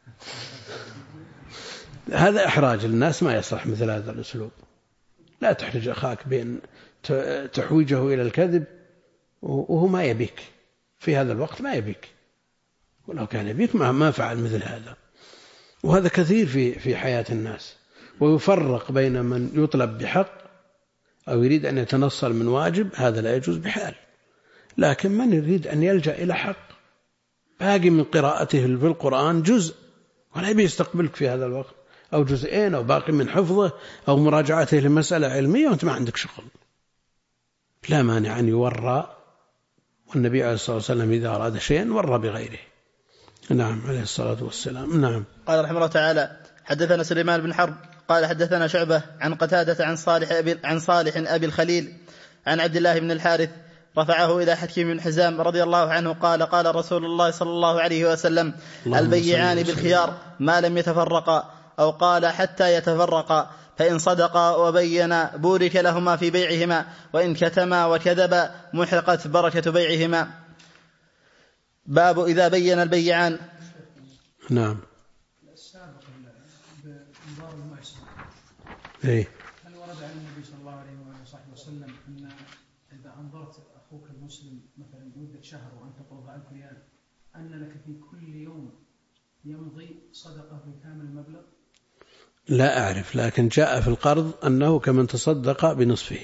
هذا إحراج الناس، ما يصلح مثل هذا الأسلوب. لا تحرج أخاك بين تحويجه إلى الكذب وهو ما يبيك في هذا الوقت، ما يبيك، ولو كان يبيك ما فعل مثل هذا. وهذا كثير في حياة الناس. ويفرق بين من يطلب بحق أو يريد أن يتنصل من واجب، هذا لا يجوز بحال، لكن من يريد أن يلجأ إلى حق باقي من قراءته في القرآن جزء ولا يبي يستقبلك في هذا الوقت، أو جزئين، أو باقي من حفظه أو مراجعته لمسألة علمية وأنت ما عندك شغل، لا مانع أن يورى، والنبي عليه الصلاة والسلام إذا أراد شيئا ورى بغيره. نعم عليه الصلاة والسلام. نعم. قال رحمه الله تعالى: حدثنا سليمان بن حرب قال حدثنا شعبة عن قتادة عن صالح أبي الخليل عن عبد الله بن الحارث رفعه إلى حكيم بن حزام رضي الله عنه قال: قال رسول الله صلى الله عليه وسلم: البيعان بالخيار ما لم يتفرقا، أو قال حتى يتفرقا، فإن صدقا وبينا بورك لهما في بيعهما، وإن كتما وكذبا محقت بركة بيعهما. باب إذا بين البيعان. نعم. السابق بإنظار المعسر، هل ورد عن النبي صلى الله عليه وصحبه وسلم أن إذا أنظرت أخوك المسلم مثلا مدة شهر وأنت تقرض 1000 ريال أن لك في كل يوم يمضي صدقة بكامل المبلغ؟ لا أعرف، لكن جاء في القرض أنه كمن تصدق بنصفه،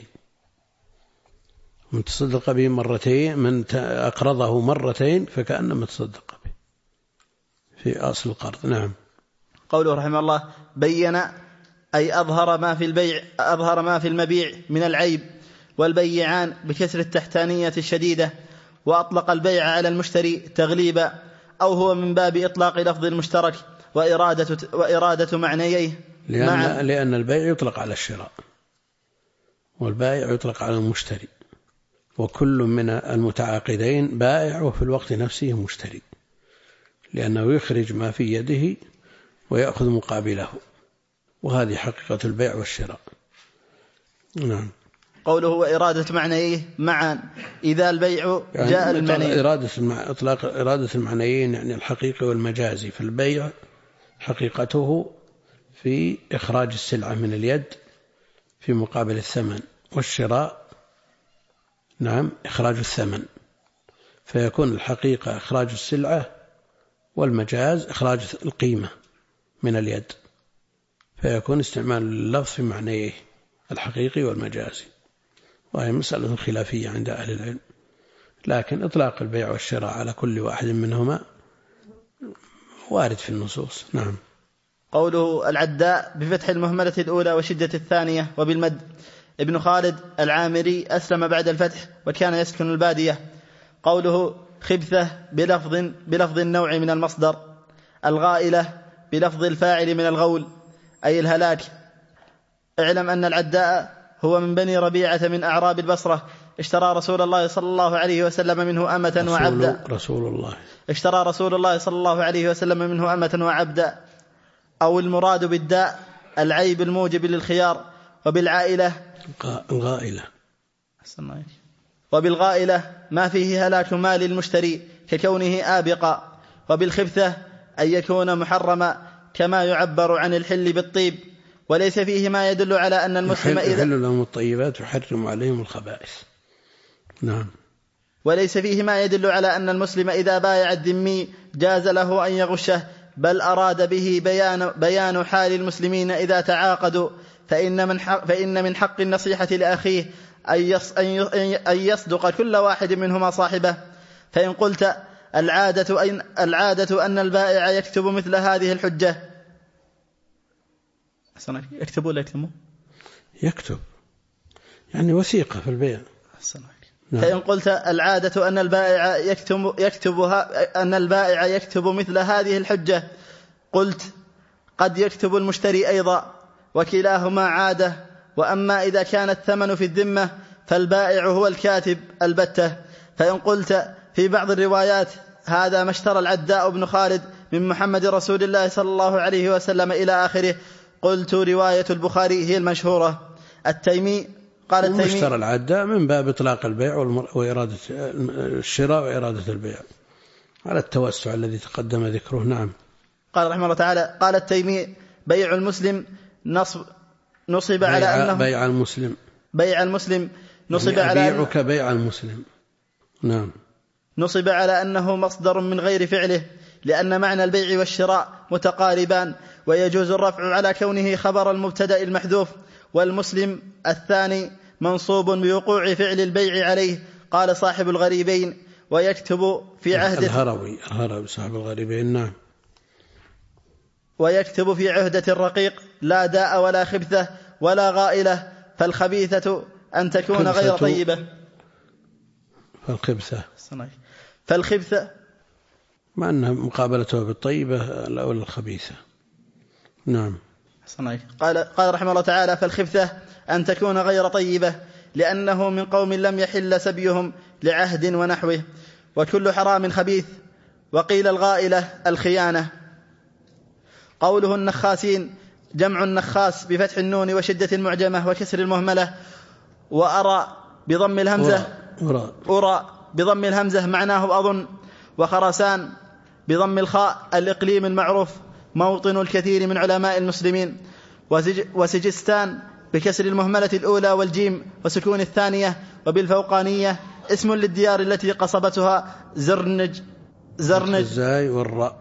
من تصدق به مرتين، من أقرضه مرتين فكأنما تصدق به في أصل القرض. نعم. قوله رحمه الله: بين أي أظهر ما في المبيع من العيب، والبيعان بكسر التحتانية الشديدة، وأطلق البيع على المشتري تغليبا، أو هو من باب إطلاق لفظ المشترك وإرادة معنييه، لأن البيع يطلق على الشراء والبائع يطلق على المشتري، وكل من المتعاقدين بائع وفي الوقت نفسه مشتري، لأنه يخرج ما في يده ويأخذ مقابله، وهذه حقيقة البيع والشراء. نعم. قوله وإرادة معنييه معا، إذا البيع جاء المعنى إطلاق إرادة المعنيين يعني الحقيقي والمجازي. في البيع حقيقته في إخراج السلعة من اليد في مقابل الثمن، والشراء نعم إخراج الثمن، فيكون الحقيقة إخراج السلعة والمجاز إخراج القيمة من اليد، فيكون استعمال اللفظ في معنيه الحقيقي والمجازي، وهي مسألة خلافية عند أهل العلم، لكن إطلاق البيع والشراء على كل واحد منهما وارد في النصوص. نعم. قوله العداء بفتح المهملة الأولى وشدة الثانية وبالمد. ابن خالد العامري أسلم بعد الفتح وكان يسكن البادية. قوله خبثة بلفظ النوع من المصدر. الغائلة بلفظ الفاعل من الغول أي الهلاك. اعلم أن العداء هو من بني ربيعة من أعراب البصرة، اشترى رسول الله صلى الله عليه وسلم منه أمة وعبدا. اشترى رسول الله صلى الله عليه وسلم منه أمة وعبدا. أو المراد بالداء العيب الموجب للخيار. وبالغائلة ما فيه هلاك مال المشتري ككونه آبقا. وبالخبثة أن يكون محرما كما يعبر عن الحل بالطيب. وليس فيه ما يدل على أن المسلم إذا يحل لهم الطيبات ويحرم عليهم الخبائث. نعم. وليس فيه ما يدل على أن المسلم إذا بايع الذمي جاز له أن يغشه، بل أراد به بيان حال المسلمين إذا تعاقدوا، فإن من حق النصيحة لأخيه أن يصدق كل واحد منهما صاحبه. فإن قلت العادة أن البائع يكتب مثل هذه الحجة. يكتب ولا يكتب؟ يكتب يعني وثيقة في البيع. نعم. فإن قلت العادة أن البائع يكتب مثل هذه الحجة، قلت قد يكتب المشتري أيضا، وكلاهما عادة. وأما إذا كان الثمن في الذمة فالبائع هو الكاتب البتة. فإن قلت في بعض الروايات هذا ما اشترى العداء بن خالد من محمد رسول الله صلى الله عليه وسلم إلى آخره، قلت رواية البخاري هي المشهورة. قال التيمي اشترى العداء من باب إطلاق البيع وإرادة الشراء وإرادة البيع على التوسع الذي تقدم ذكره. نعم. قال رحمه الله تعالى: قال التيمي: بيع المسلم نصب على أنه بيع المسلم نصب يعني على أبيعك بيع المسلم. نعم. نصب على أنه مصدر من غير فعله، لأن معنى البيع والشراء متقاربان، ويجوز الرفع على كونه خبر المبتدأ المحذوف. والمسلم الثاني منصوب بوقوع فعل البيع عليه. قال صاحب الغريبين: ويكتب في عهد الهروي صاحب الغريبين. نعم. ويكتب في عهدة الرقيق لا داء ولا خبثة ولا غائلة، فالخبيثة أن تكون غير طيبة. فالخبثة مع أنها مقابلته بالطيبة أو الخبيثة. نعم. قال رحمه الله تعالى: فالخبثة أن تكون غير طيبة، لأنه من قوم لم يحل سبيهم لعهد ونحوه، وكل حرام خبيث. وقيل الغائلة الخيانة. قوله النخاسين جمع النخاس بفتح النون وشدة المعجمة وكسر المهملة. وأرى بضم الهمزة معناه أظن. وخرسان بضم الخاء الإقليم المعروف موطن الكثير من علماء المسلمين. وسجستان بكسر المهملة الأولى والجيم وسكون الثانية، وبالفوقانية اسم للديار التي قصبتها زرنج الزاي والراء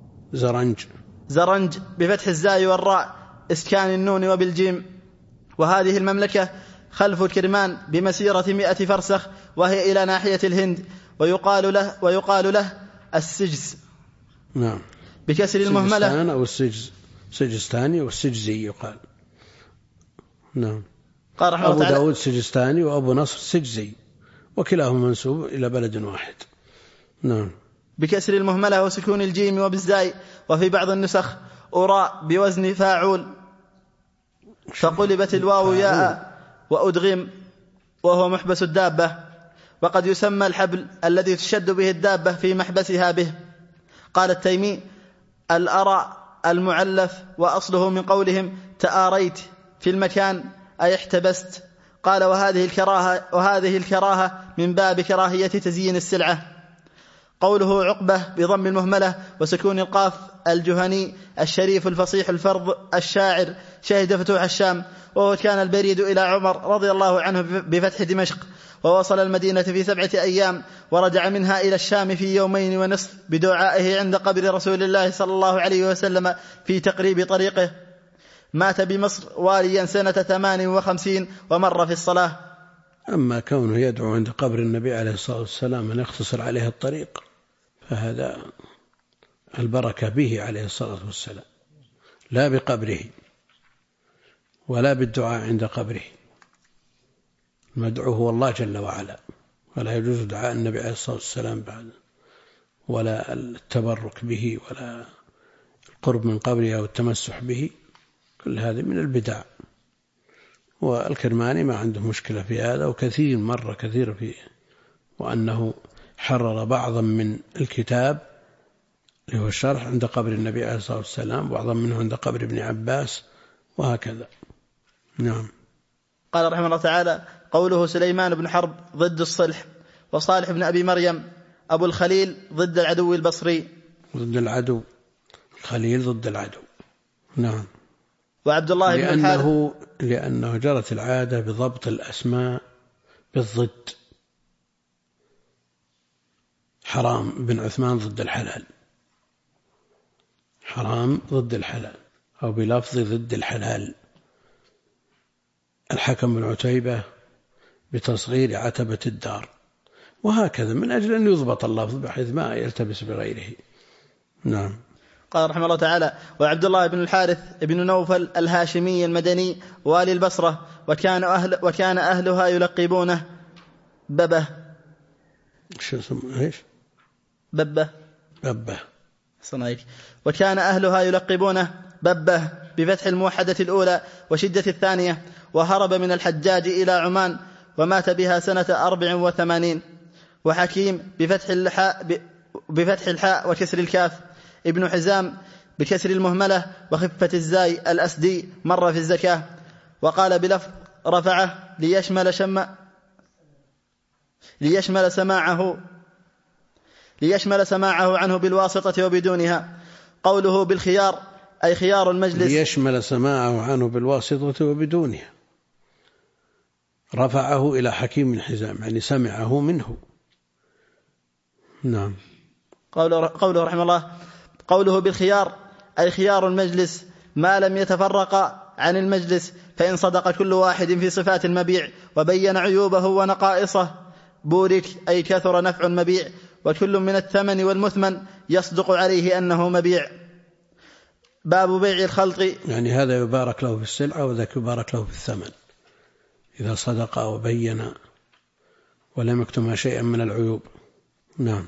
زرنج بفتح الزاي والراء إسكان النون وبالجيم. وهذه المملكة خلف الكرمان بمسيرة 100 فرسخ، وهي إلى ناحية الهند. ويقال له السجز. نعم. بكسر المهملة أو سجستاني والسجزي يقال. نعم. قال رحمه أبو داود سجستاني وأبو نصر سجزي، وكلاهما منسوب إلى بلد واحد. نعم. بكسر المهملة وسكون الجيم وبالزاي. وفي بعض النسخ أراء بوزن فاعول، فقلبت الواو ياء وأدغم، وهو محبس الدابة. وقد يسمى الحبل الذي تشد به الدابة في محبسها به. قال التيمي: الأراء المعلف وأصله من قولهم تآريت في المكان أي احتبست. قال: وهذه الكراهة من باب كراهية تزيين السلعة. قوله عقبة بضم المهملة وسكون القاف الجهني الشريف الفصيح الفرض الشاعر شهد فتوح الشام، وهو كان البريد إلى عمر رضي الله عنه بفتح دمشق، ووصل المدينة في 7 أيام، ورجع منها إلى الشام في 2 ونصف بدعائه عند قبر رسول الله صلى الله عليه وسلم في تقريب طريقه. مات بمصر واليا سنة 58 ومر في الصلاة. أما كونه يدعو عند قبر النبي عليه الصلاة والسلام أن يختصر عليه الطريق، فهذا البركة به عليه الصلاة والسلام، لا بقبره ولا بالدعاء عند قبره. المدعو هو الله جل وعلا، ولا يجوز دعاء النبي عليه الصلاة والسلام بعد، ولا التبرك به، ولا القرب من قبره أو التمسح به. كل هذه من البدع، والكرماني ما عنده مشكلة في هذا، وكثير مرة كثير فيه، وأنه حرر بعضا من الكتاب اللي هو الشرح عند قبر النبي عليه الصلاة والسلام، وبعضا منه عند قبر ابن عباس، وهكذا. نعم. قال رحمه الله تعالى: قوله سليمان بن حرب ضد الصلح، وصالح بن أبي مريم أبو الخليل ضد العدو البصري. ضد العدو، الخليل ضد العدو. نعم. وعبد الله بن الحارث لأنه جرت العادة بضبط الأسماء بالضد. حرام بن عثمان ضد الحلال، حرام ضد الحلال، أو بلفظ ضد الحلال. الحكم بن عتيبة بتصغير عتبة الدار، وهكذا، من أجل أن يضبط اللفظ بحيث ما يلتبس بغيره. نعم. قال رحمه الله تعالى: وعبد الله بن الحارث بن نوفل الهاشمي المدني والي البصرة، وكان أهلها يلقبونه ببه. شو اسمه؟ ايش؟ ببه. صنعيك. وكان أهلها يلقبونه ببه بفتح الموحدة الأولى وشدة الثانية، وهرب من الحجاج إلى عمان، ومات بها سنة 84. وحكيم بفتح الحاء وكسر الكاف، ابن حزام بكسر المهملة وخفة الزاي الأسدي مر في الزكاة. وقال بلفظ رفعه ليشمل سماعه عنه بالواسطة وبدونها. قوله بالخيار أي خيار المجلس، ليشمل سماعه عنه بالواسطة وبدونها. رفعه إلى حكيم بن حزام، يعني سمعه منه. نعم. قوله رحمه الله: قوله بالخيار أي خيار المجلس ما لم يتفرق عن المجلس، فإن صدق كل واحد في صفات المبيع وبين عيوبه ونقائصه بورك أي كثر نفع المبيع، وكل من الثمن والمثمن يصدق عليه أنه مبيع. باب بيع الخلط، يعني هذا يبارك له في السلعة وذاك يبارك له في الثمن إذا صدق وبين ولم يكتم شيئا من العيوب. نعم.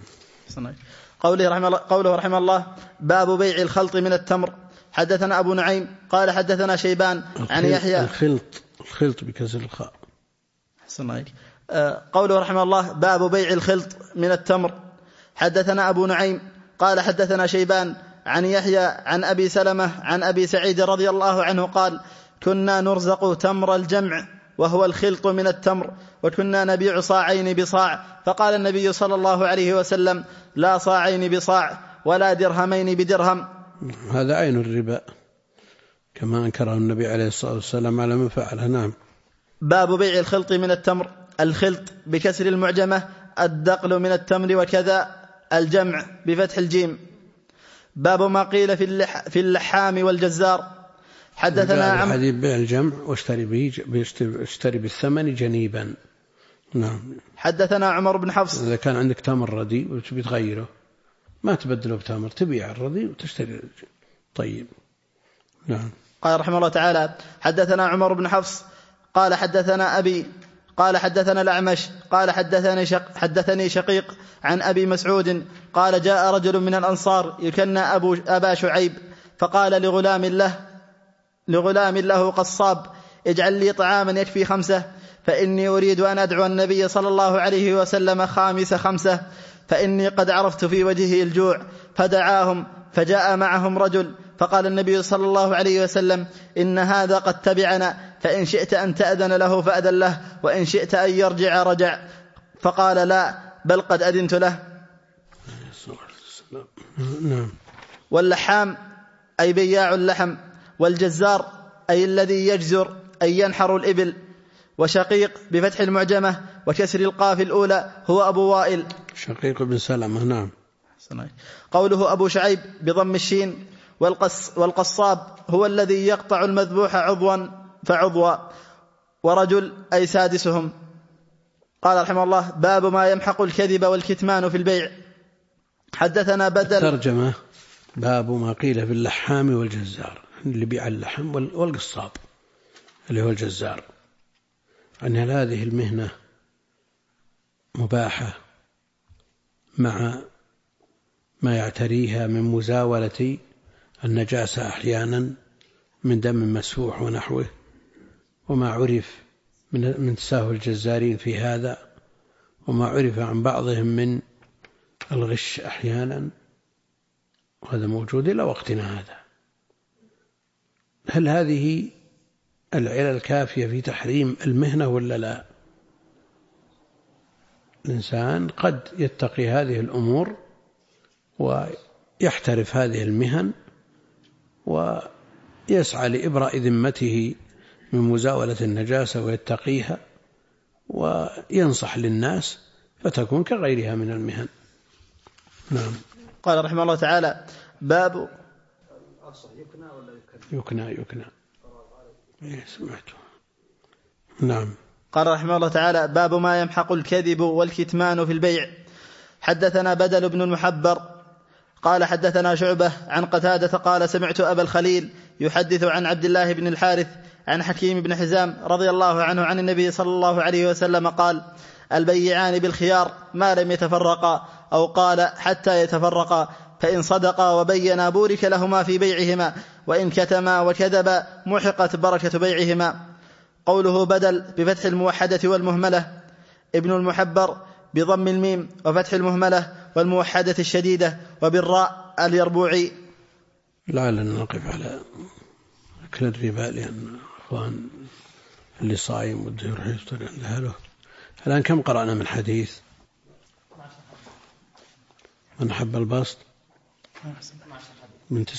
قوله رحمه الله: باب بيع الخلط من التمر. حدثنا أبو نعيم قال حدثنا شيبان عن يحيى. الخلط بكسر الخاء. قوله رحمه الله: باب بيع الخلط من التمر. حدثنا أبو نعيم قال حدثنا شيبان عن يحيى عن أبي سلمة عن أبي سعيد رضي الله عنه قال: كنا نرزق تمر الجمع وهو الخلط من التمر، وكنا نبيع صاعين بصاع، فقال النبي صلى الله عليه وسلم: لا صاعين بصاع ولا درهمين بدرهم. هذا عين الربا كما أنكره النبي عليه الصلاة والسلام على من فعله. نعم. باب بيع الخلط من التمر. الخلط بكسر المعجمة الدقل من التمر، وكذا الجمع بفتح الجيم. باب ما قيل في اللحام والجزار. حدثنا عمرو حديث بيع الجمع واشتري بالثمن جنيبا. نعم. حدثنا عمر بن حفص. إذا كان عندك تمر رديء وتبي تغيره ما تبدله بتمر، تبيع الرديء وتشتري طيب. نعم. قال رحمه الله تعالى: حدثنا عمر بن حفص قال حدثنا أبي قال حدثنا الأعمش قال حدثني شقيق عن أبي مسعود قال: جاء رجل من الأنصار يكنى أبا شعيب، فقال لغلام له قصاب: اجعل لي طعاما يكفي 5، فإني أريد أن أدعو النبي صلى الله عليه وسلم 5، فإني قد عرفت في وجهه الجوع. فدعاهم، فجاء معهم رجل، فقال النبي صلى الله عليه وسلم: إن هذا قد تبعنا، فإن شئت أن تأذن له فأذن له، وإن شئت أن يرجع رجع. فقال: لا، بل قد أذنت له. واللحام أي بياع اللحم، والجزار أي الذي يجزر أي ينحر الإبل. وشقيق بفتح المعجمة وكسر القاف الأولى هو أبو وائل. شقيق بن سلمة. نعم. قوله أبو شعيب بضم الشين. والقصاب هو الذي يقطع المذبوح عضوا فعضوا، ورجل أي سادسهم. قال رحمه الله: باب ما يمحق الكذب والكتمان في البيع. حدثنا بدل. الترجمة: باب ما قيل في اللحام والجزار، اللي بيع اللحم، والقصاب اللي هو الجزار، أن هذه المهنة مباحة مع ما يعتريها من مزاولة النجاسة أحيانا من دم مسفوح ونحوه، وما عرف من تساهل الجزارين في هذا، وما عرف عن بعضهم من الغش أحيانا، وهذا موجود إلى وقتنا هذا. هل هذه العلل كافية في تحريم المهنة ولا لا؟ الإنسان قد يتقي هذه الأمور ويحترف هذه المهن ويسعى لإبراء ذمته من مزاولة النجاسة ويتقيها وينصح للناس فتكون كغيرها من المهن. نعم. قال رحمه الله تعالى: باب يكنى سمعته. نعم. قال رحمه الله تعالى: باب ما يمحق الكذب والكتمان في البيع. حدثنا بدل بن المحبر قال حدثنا شعبة عن قتادة قال: سمعت أبا الخليل يحدث عن عبد الله بن الحارث عن حكيم بن حزام رضي الله عنه عن النبي صلى الله عليه وسلم قال: البيعان بالخيار ما لم يتفرقا، أو قال حتى يتفرقا، فإن صدقا وبينا بورك لهما في بيعهما، وإن كتما وكذبا محقت بركة بيعهما. قوله بدل بفتح الموحدة والمهملة، ابن المحبر بضم الميم وفتح المهملة والموحدة الشديدة وبالراء اليربوعي. لعلنا نقف على أكل الربا، لأن أخوان اللي صايم وده يروح يفطر عند أهله. الآن كم قرأنا من حديث؟ من حب البسط من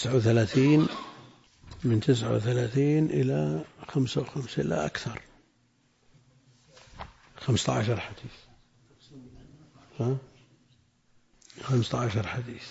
39 إلى 55 لا أكثر، 15 حديث. 15 حديث.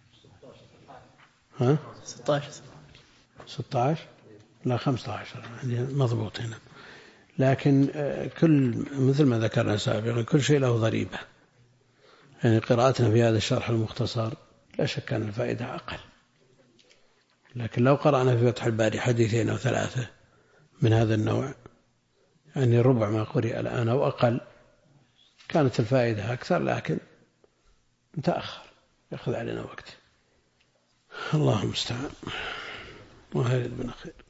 16 لا 15 مضبوط هنا. لكن كل مثل ما ذكرنا سابقا كل شيء له ضريبة. يعني قراءتنا في هذا الشرح المختصر لا شك أن الفائدة أقل، لكن لو قرأنا في فتح الباري حديثين أو 3 من هذا النوع، يعني ربع ما قرئ الآن أو أقل، كانت الفائدة أكثر، لكن متأخر يأخذ علينا وقت. اللهم استعان وهذا بنا خير.